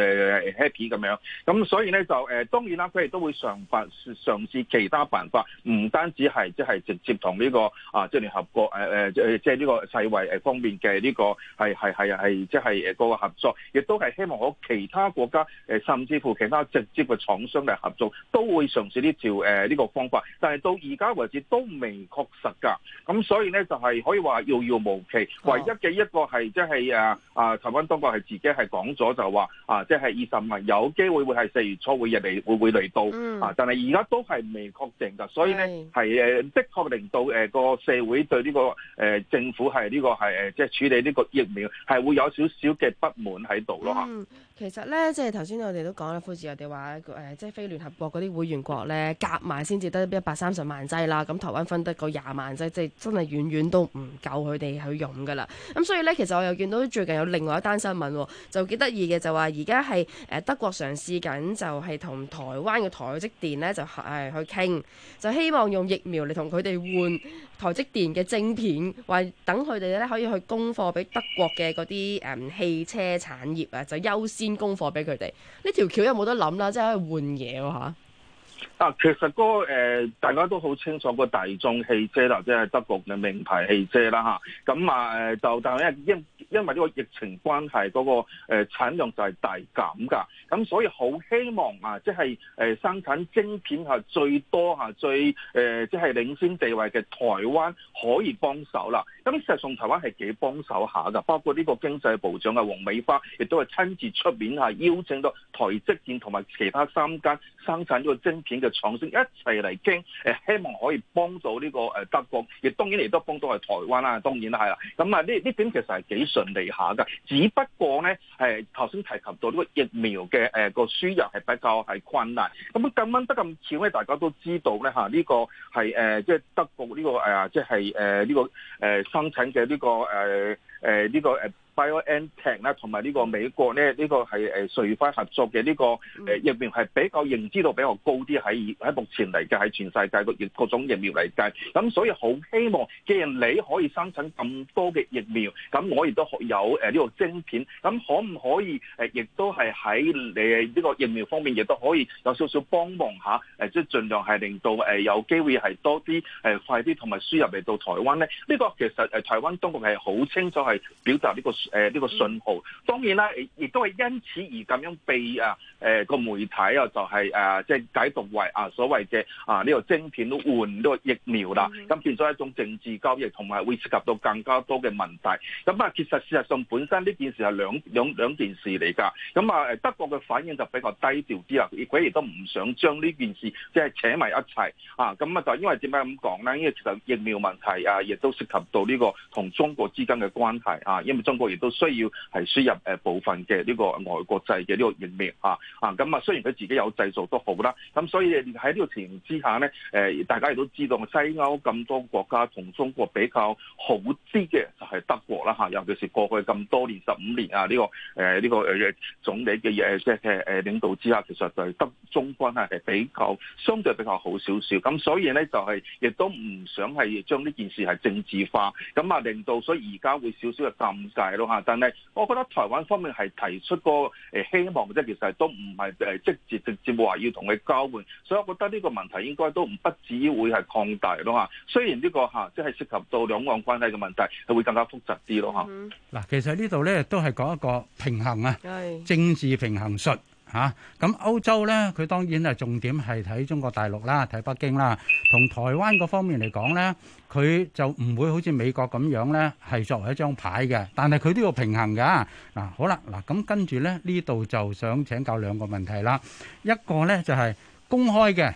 happy 咁樣。咁所以咧就當然啦，佢哋都會嘗試其他辦法，唔單止係即係直接同呢個即係聯合國即係呢個世衛方面嘅呢個係即係嗰個合作，亦都係希望我其他國家甚至乎其他直接嘅廠商嚟合作，都會嘗試呢條呢個方法，但係到而家為止都未確實㗎。咁所以咧就係可以話遙遙無期。唯一嘅一個係即係台灣當局係自己係講咗就話即係20萬有機會係4月初會嚟到但係而家都係未確定㗎，所以咧係的確令到個社會對呢個政府係呢個係即係處理呢個疫苗係會有少少嘅不滿喺度咯嚇。 其實咧，即係頭先我哋都講啦，富士我哋話即係非聯合國嗰啲會員國咧，夾埋先至得130萬劑啦。咁台灣分得個20萬劑，即係真係遠遠都唔夠佢哋去用噶啦。咁所以咧，其實我又見到最近有另外一單新聞，就幾得意嘅，就話而家係德國嘗試緊，就係同台灣嘅台積電咧，就去傾，就希望用疫苗嚟同佢哋換台積電嘅晶片，話等佢哋咧可以去供貨俾德國嘅嗰啲汽車產業啊，就優先供貨俾佢哋。呢條橋有冇得諗啦？即係可以換嘢喎嚇。 其實大家都好清楚個大眾汽車啦，即係德國嘅名牌汽車啦嚇。咁就但係因為呢個疫情關係，嗰個產量就係大減㗎。咁所以好希望即係生產晶片係最多最即係領先地位嘅台灣可以幫手啦。咁事實上台灣係幾幫手下㗎，包括呢個經濟部長黃美花亦都係親自出面邀請到台積電同埋其他3間生產呢個晶片嘅廠商一齊嚟傾，希望可以幫到呢個德國，亦當然亦都幫到係台灣啦，當然啦係啦。咁呢點其實係幾順利下㗎，只不過咧頭先提及到呢個疫苗嘅個輸入係比較係困難。咁咁啱得咁巧咧，大家都知道咧呢個係即係德國呢個即係呢個生產嘅呢個呢個BioNTech 啦，同埋呢個美國咧，呢個係瑞輝合作嘅呢個疫苗係比較認知度比較高啲，喺目前嚟嘅喺全世界各種疫苗嚟計。咁所以好希望，既然你可以生產咁多嘅疫苗，咁我亦都有呢個晶片，咁可唔可以亦都係喺你呢個疫苗方面，亦都可以有少少幫忙下，即係盡量係令到有機會係多啲快啲同埋輸入嚟到台灣咧。呢個其實台灣當局係好清楚係表達呢個信號。當然啦，亦都係因此而咁樣被個媒體就係即係解讀為所謂嘅呢個晶片都換呢個疫苗啦，咁變咗一種政治交易，同埋會涉及到更加多嘅問題。咁其實事實上本身呢件事係兩件事嚟㗎。咁德國嘅反應就比較低調啲啦，佢亦都唔想將呢件事即係扯埋一齊咁就因為點解咁講咧？因為其實疫苗問題亦都涉及到呢個同中國之間嘅關係因為中國亦都需要係輸入部分嘅呢個外國製嘅呢個疫苗咁雖然佢自己有製造都好啦，咁所以喺呢個情形之下咧，大家亦都知道西歐咁多國家同中國比較好啲嘅就係德國啦尤其是過去咁多年15年呢個總理嘅即係領導之下，其實就係德中關係比較相對比較好少少，咁所以咧就係亦都唔想係將呢件事係政治化，咁令到所以而家會少少嘅尷尬咯但係我覺得台灣方面係提出個希望嘅啫，其實都唔係直接話要同佢交換，所以我覺得呢個問題應該都不至於會係擴大咯雖然呢個即係涉及到兩岸關係嘅問題，係會更加複雜啲咯嗱，其實呢度咧都係講一個平衡政治平衡術咁歐洲咧，佢當然係重點係睇中國大陸啦，睇北京啦，同台灣嗰方面嚟講咧，佢就唔會好似美國咁樣咧，係作為一張牌嘅，但係佢都要平衡㗎。好啦，咁跟住咧呢度就想請教兩個問題啦，一個咧就係公開嘅。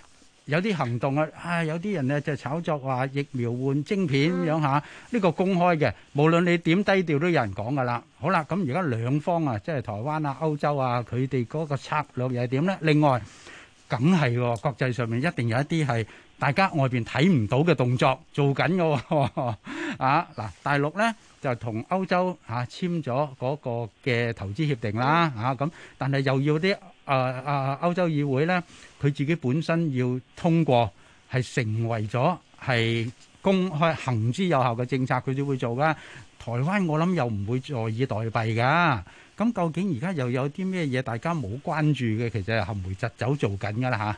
有啲行動啊，有啲人咧就炒作話疫苗換晶片咁樣嚇，呢個公開嘅，無論你點低調都有人講噶啦。好啦，咁而家兩方啊，即係台灣啊、歐洲啊，佢哋嗰個策略又係點咧？另外，梗係喎，國際上面一定有一啲係大家外邊睇唔到嘅動作做緊嘅喎。啊嗱，大陸咧就同歐洲簽咗嗰個嘅投資協定啦咁，但係又要啲歐洲議會咧，佢自己本身要通過，係成為咗係公開行之有效嘅政策，佢先會做噶。台灣我諗又唔會坐以待斃噶。咁究竟而家又有啲咩嘢大家冇關注嘅？其實係含糊疾走做緊噶啦嚇。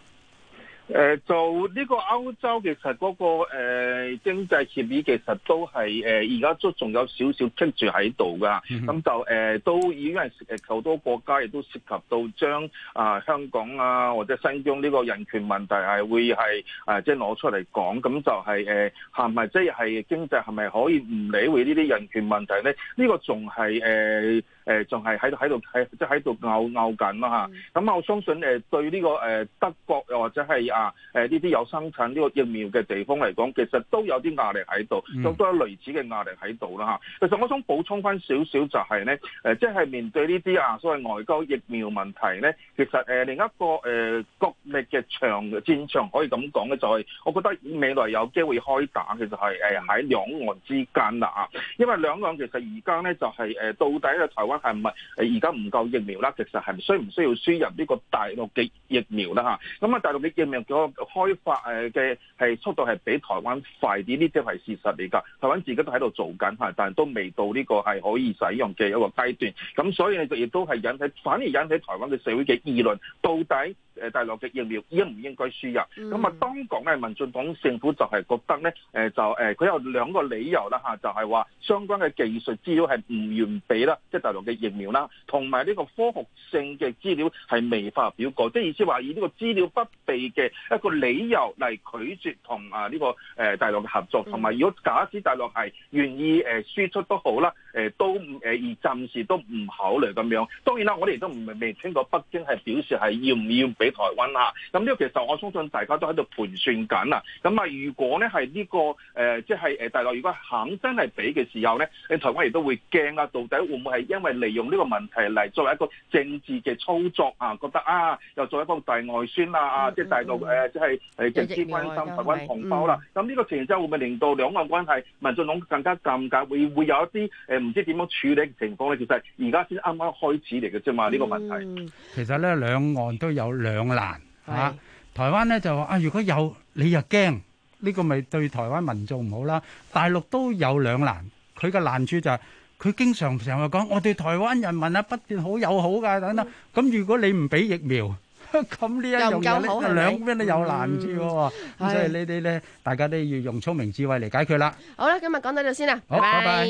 就呢個歐洲其實嗰個經濟協議其實都係而家都仲有少少棘住喺度噶，咁就都已經係好多國家亦都涉及到將香港啊或者新疆呢個人權問題係會係即係攞出嚟講，咁就係係咪即係經濟係咪可以唔理會呢啲人權問題咧？呢個仲係仲係喺度拗緊啦嚇。咁我相信對呢個德國又或者係呢啲有生產呢個疫苗嘅地方嚟講，其實都有啲壓力喺度，都有類似嘅壓力喺度啦嚇。其實我想補充翻少少就係咧，即係面對呢啲所謂外交疫苗問題咧，其實另一個角力嘅戰場可以咁講咧，就係我覺得未來有機會開打，其實係喺兩岸之間啦啊。因為兩岸其實而家咧就係到底咧台灣係唔係而家唔夠疫苗啦？其實係需唔需要輸入呢個大陸嘅疫苗啦嚇？咁大陸嘅疫苗個開發嘅係速度係比台灣快啲，呢啲係事實嚟㗎。台灣自己都喺度做緊嚇，但係都未到呢個係可以使用嘅一個階段。咁所以你就亦都係反而引起台灣嘅社會嘅議論，到底大陸嘅疫苗應唔應該輸入？咁當講咧，民進黨政府就係覺得咧，佢有兩個理由啦嚇，就係話相關嘅技術資料係唔完備啦，即係大陸嘅疫苗啦，同埋呢個科學性嘅資料係未發表過，即係意思話以呢個資料不備嘅一個理由嚟拒絕同呢個大陸嘅合作，同埋如果假使大陸係願意輸出都好啦，都而暫時都唔考慮咁樣。當然啦，我哋都未聽過北京係表示係要唔要俾台灣啦。咁呢個其實我相信大家都喺度盤算緊啊。咁如果咧係呢個即係大陸如果肯真係俾嘅時候咧，台灣亦都會驚啊！到底會唔會係因為利用呢個問題嚟作為一個政治嘅操作啊？覺得又做一個大外宣啦即係大陸即係極之關心台灣同胞啦。咁呢個情況之後會唔會令到兩岸關係民進黨更加尷尬？會有一啲唔知點樣處理嘅情況咧？其實而家先啱啱開始嚟嘅啫嘛，呢個問題。 其實咧兩岸都有兩難嚇。台灣咧就話如果有你又驚呢個咪對台灣民眾唔好啦。大陸都有兩難，佢嘅難處就係佢經常成日講我對台灣人民不斷好友好㗎等等。咁如果你唔俾疫苗，咁呢一樣嘢咧兩邊都有難處喎。咁所以呢啲咧，大家都要用聰明智慧嚟解決啦。 好啦，今日講到呢度先啦， 好，拜拜。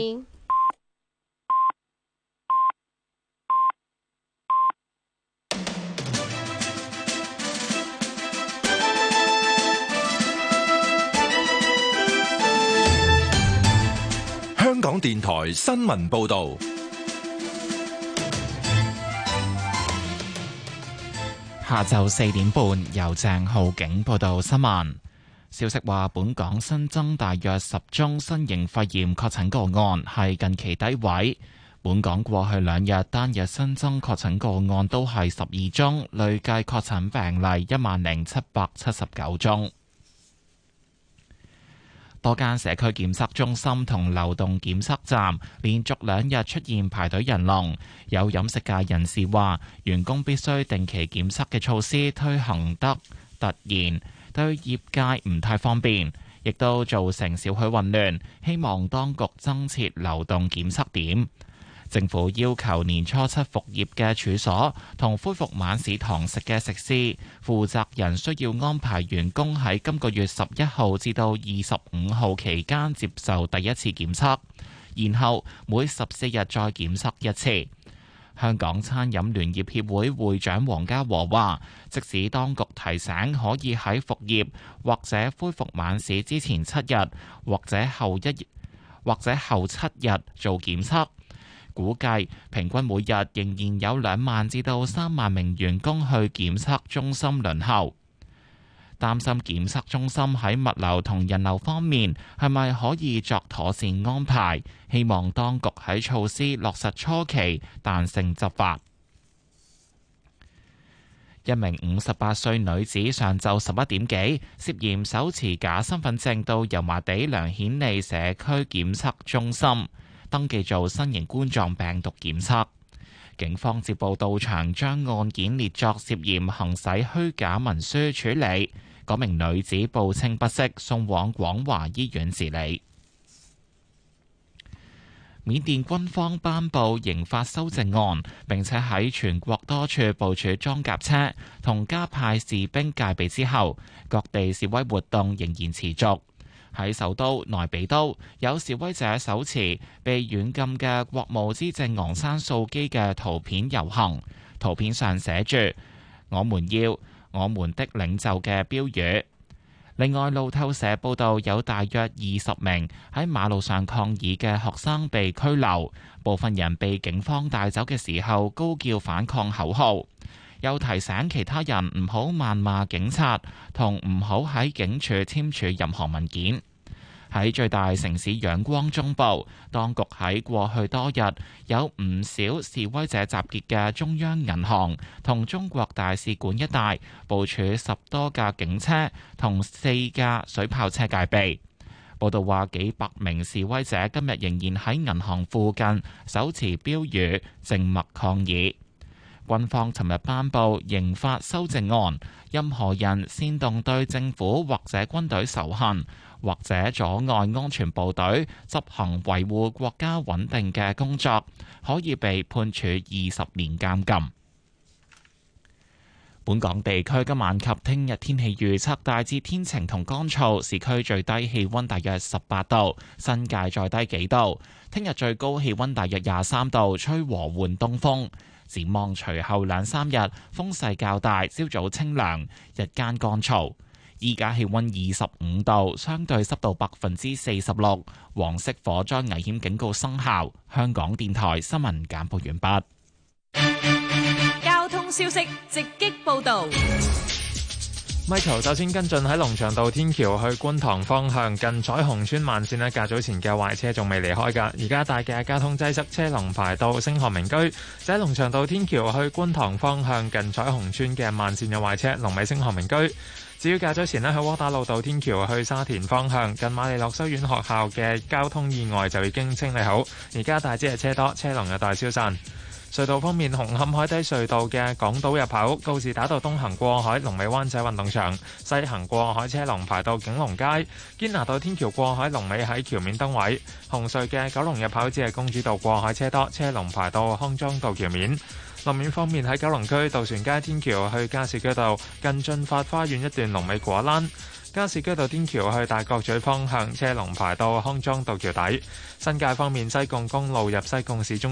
香港電台新聞報導， 下晝4點半由鄭浩景報道新聞。消息話，本港新增大約10宗新型肺炎確診個案，係近期低位。本港過去2日單日新增確診個案都係12宗，累計確診病例10,779宗。多間社區檢測中心同流動檢測站連續2日出現排隊人龍，有飲食界人士話，員工必須定期檢測嘅措施推行得突然，對業界唔太方便，亦都造成少許混亂，希望當局增設流動檢測點。政府要求年初7復業嘅處所同恢復晚市堂食嘅食肆，負責人需要安排員工喺今個月11號至到25號期間接受第一次檢測，然後每14日再檢測一次。香港餐飲聯業協會會長黃家和話，即使當局提醒可以喺復業或者恢復晚市之前7日，或者後7日做檢測，估計平均每日仍然有2萬至到3萬名員工去檢測中心輪候。 擔心檢測中心喺物流同人流方面係咪可以作妥善安排，希望當局喺措施落實初期彈性執法。一名58歲女子上晝11點幾涉嫌手持假身份證到油麻地梁顯利社區檢測中心登記做新型冠狀病毒檢測。警方接報到場，將案件列作涉嫌行使虛假文書處理。嗰名女子報稱不適，送往廣華醫院治理。緬甸軍方頒布刑法修正案，並且喺全國多處部署裝甲車同加派士兵戒備之後，各地示威活動仍然持續。喺首都內比都，有示威者手持被軟禁嘅國務資政昂山素基嘅圖片遊行，圖片上寫住「我們要我們的領袖」嘅標語。另外，路透社報道有大約20名喺馬路上抗議嘅學生被拘留，部分人被警方帶走嘅時候高叫反抗口號，又提醒其他人唔好謾罵警察，同唔好喺警署簽署任何文件。喺最大城市仰光中部，當局喺過去多日有唔少示威者集結嘅中央銀行同中國大使館一帶部署10多架警車同4架水炮車戒備。報道話，幾百名示威者今日仍然喺銀行附近手持標語靜默抗議。軍方尋日頒布刑法修正案，任何人煽動對政府或者軍隊仇恨，或者阻礙安全部隊執行維護國家穩定嘅工作，可以被判處20年監禁。本港地區今晚及聽日天氣預測大致天晴同乾燥，市區最低氣溫大約18度，新界再低幾度。聽日最高氣溫大約23度，吹和緩東風。展望隨後2-3日風勢較大，朝早清涼，日間乾燥。依家氣溫25度，相對濕度46%，黃色火災危險警告生效。香港電台新聞簡報完畢。 交通消息直擊報道。 Michael 首先跟進喺龍翔道天橋去觀塘方向近彩虹村慢線咧，較早前嘅壞車仲未離開㗎，而家大嘅交通擠塞，車龍排到星河名居。就喺龍翔道天橋去觀塘方向近彩虹村嘅慢線有壞車，龍尾星河名居。至於較早前咧喺窩打老道天橋去沙田方向近瑪利諾修院學校嘅交通意外就已經清理好，而家大致係車多，車龍有待消散。隧道方面，紅磡海底隧道嘅港島入口告士打道東行過海，龍尾灣仔運動場；西行過海車龍排到景隆街。堅拿道天橋過海龍尾喺橋面燈位。紅隧嘅九龍入口只係公主道過海車多，車龍排到康莊道橋面。路面方面喺九龍區渡船街天橋去加士居道近駿發花園一段龍尾果欄。加士居道天橋去大角咀方向車龍排到康莊道橋底。新界方面，西貢公路入西貢市中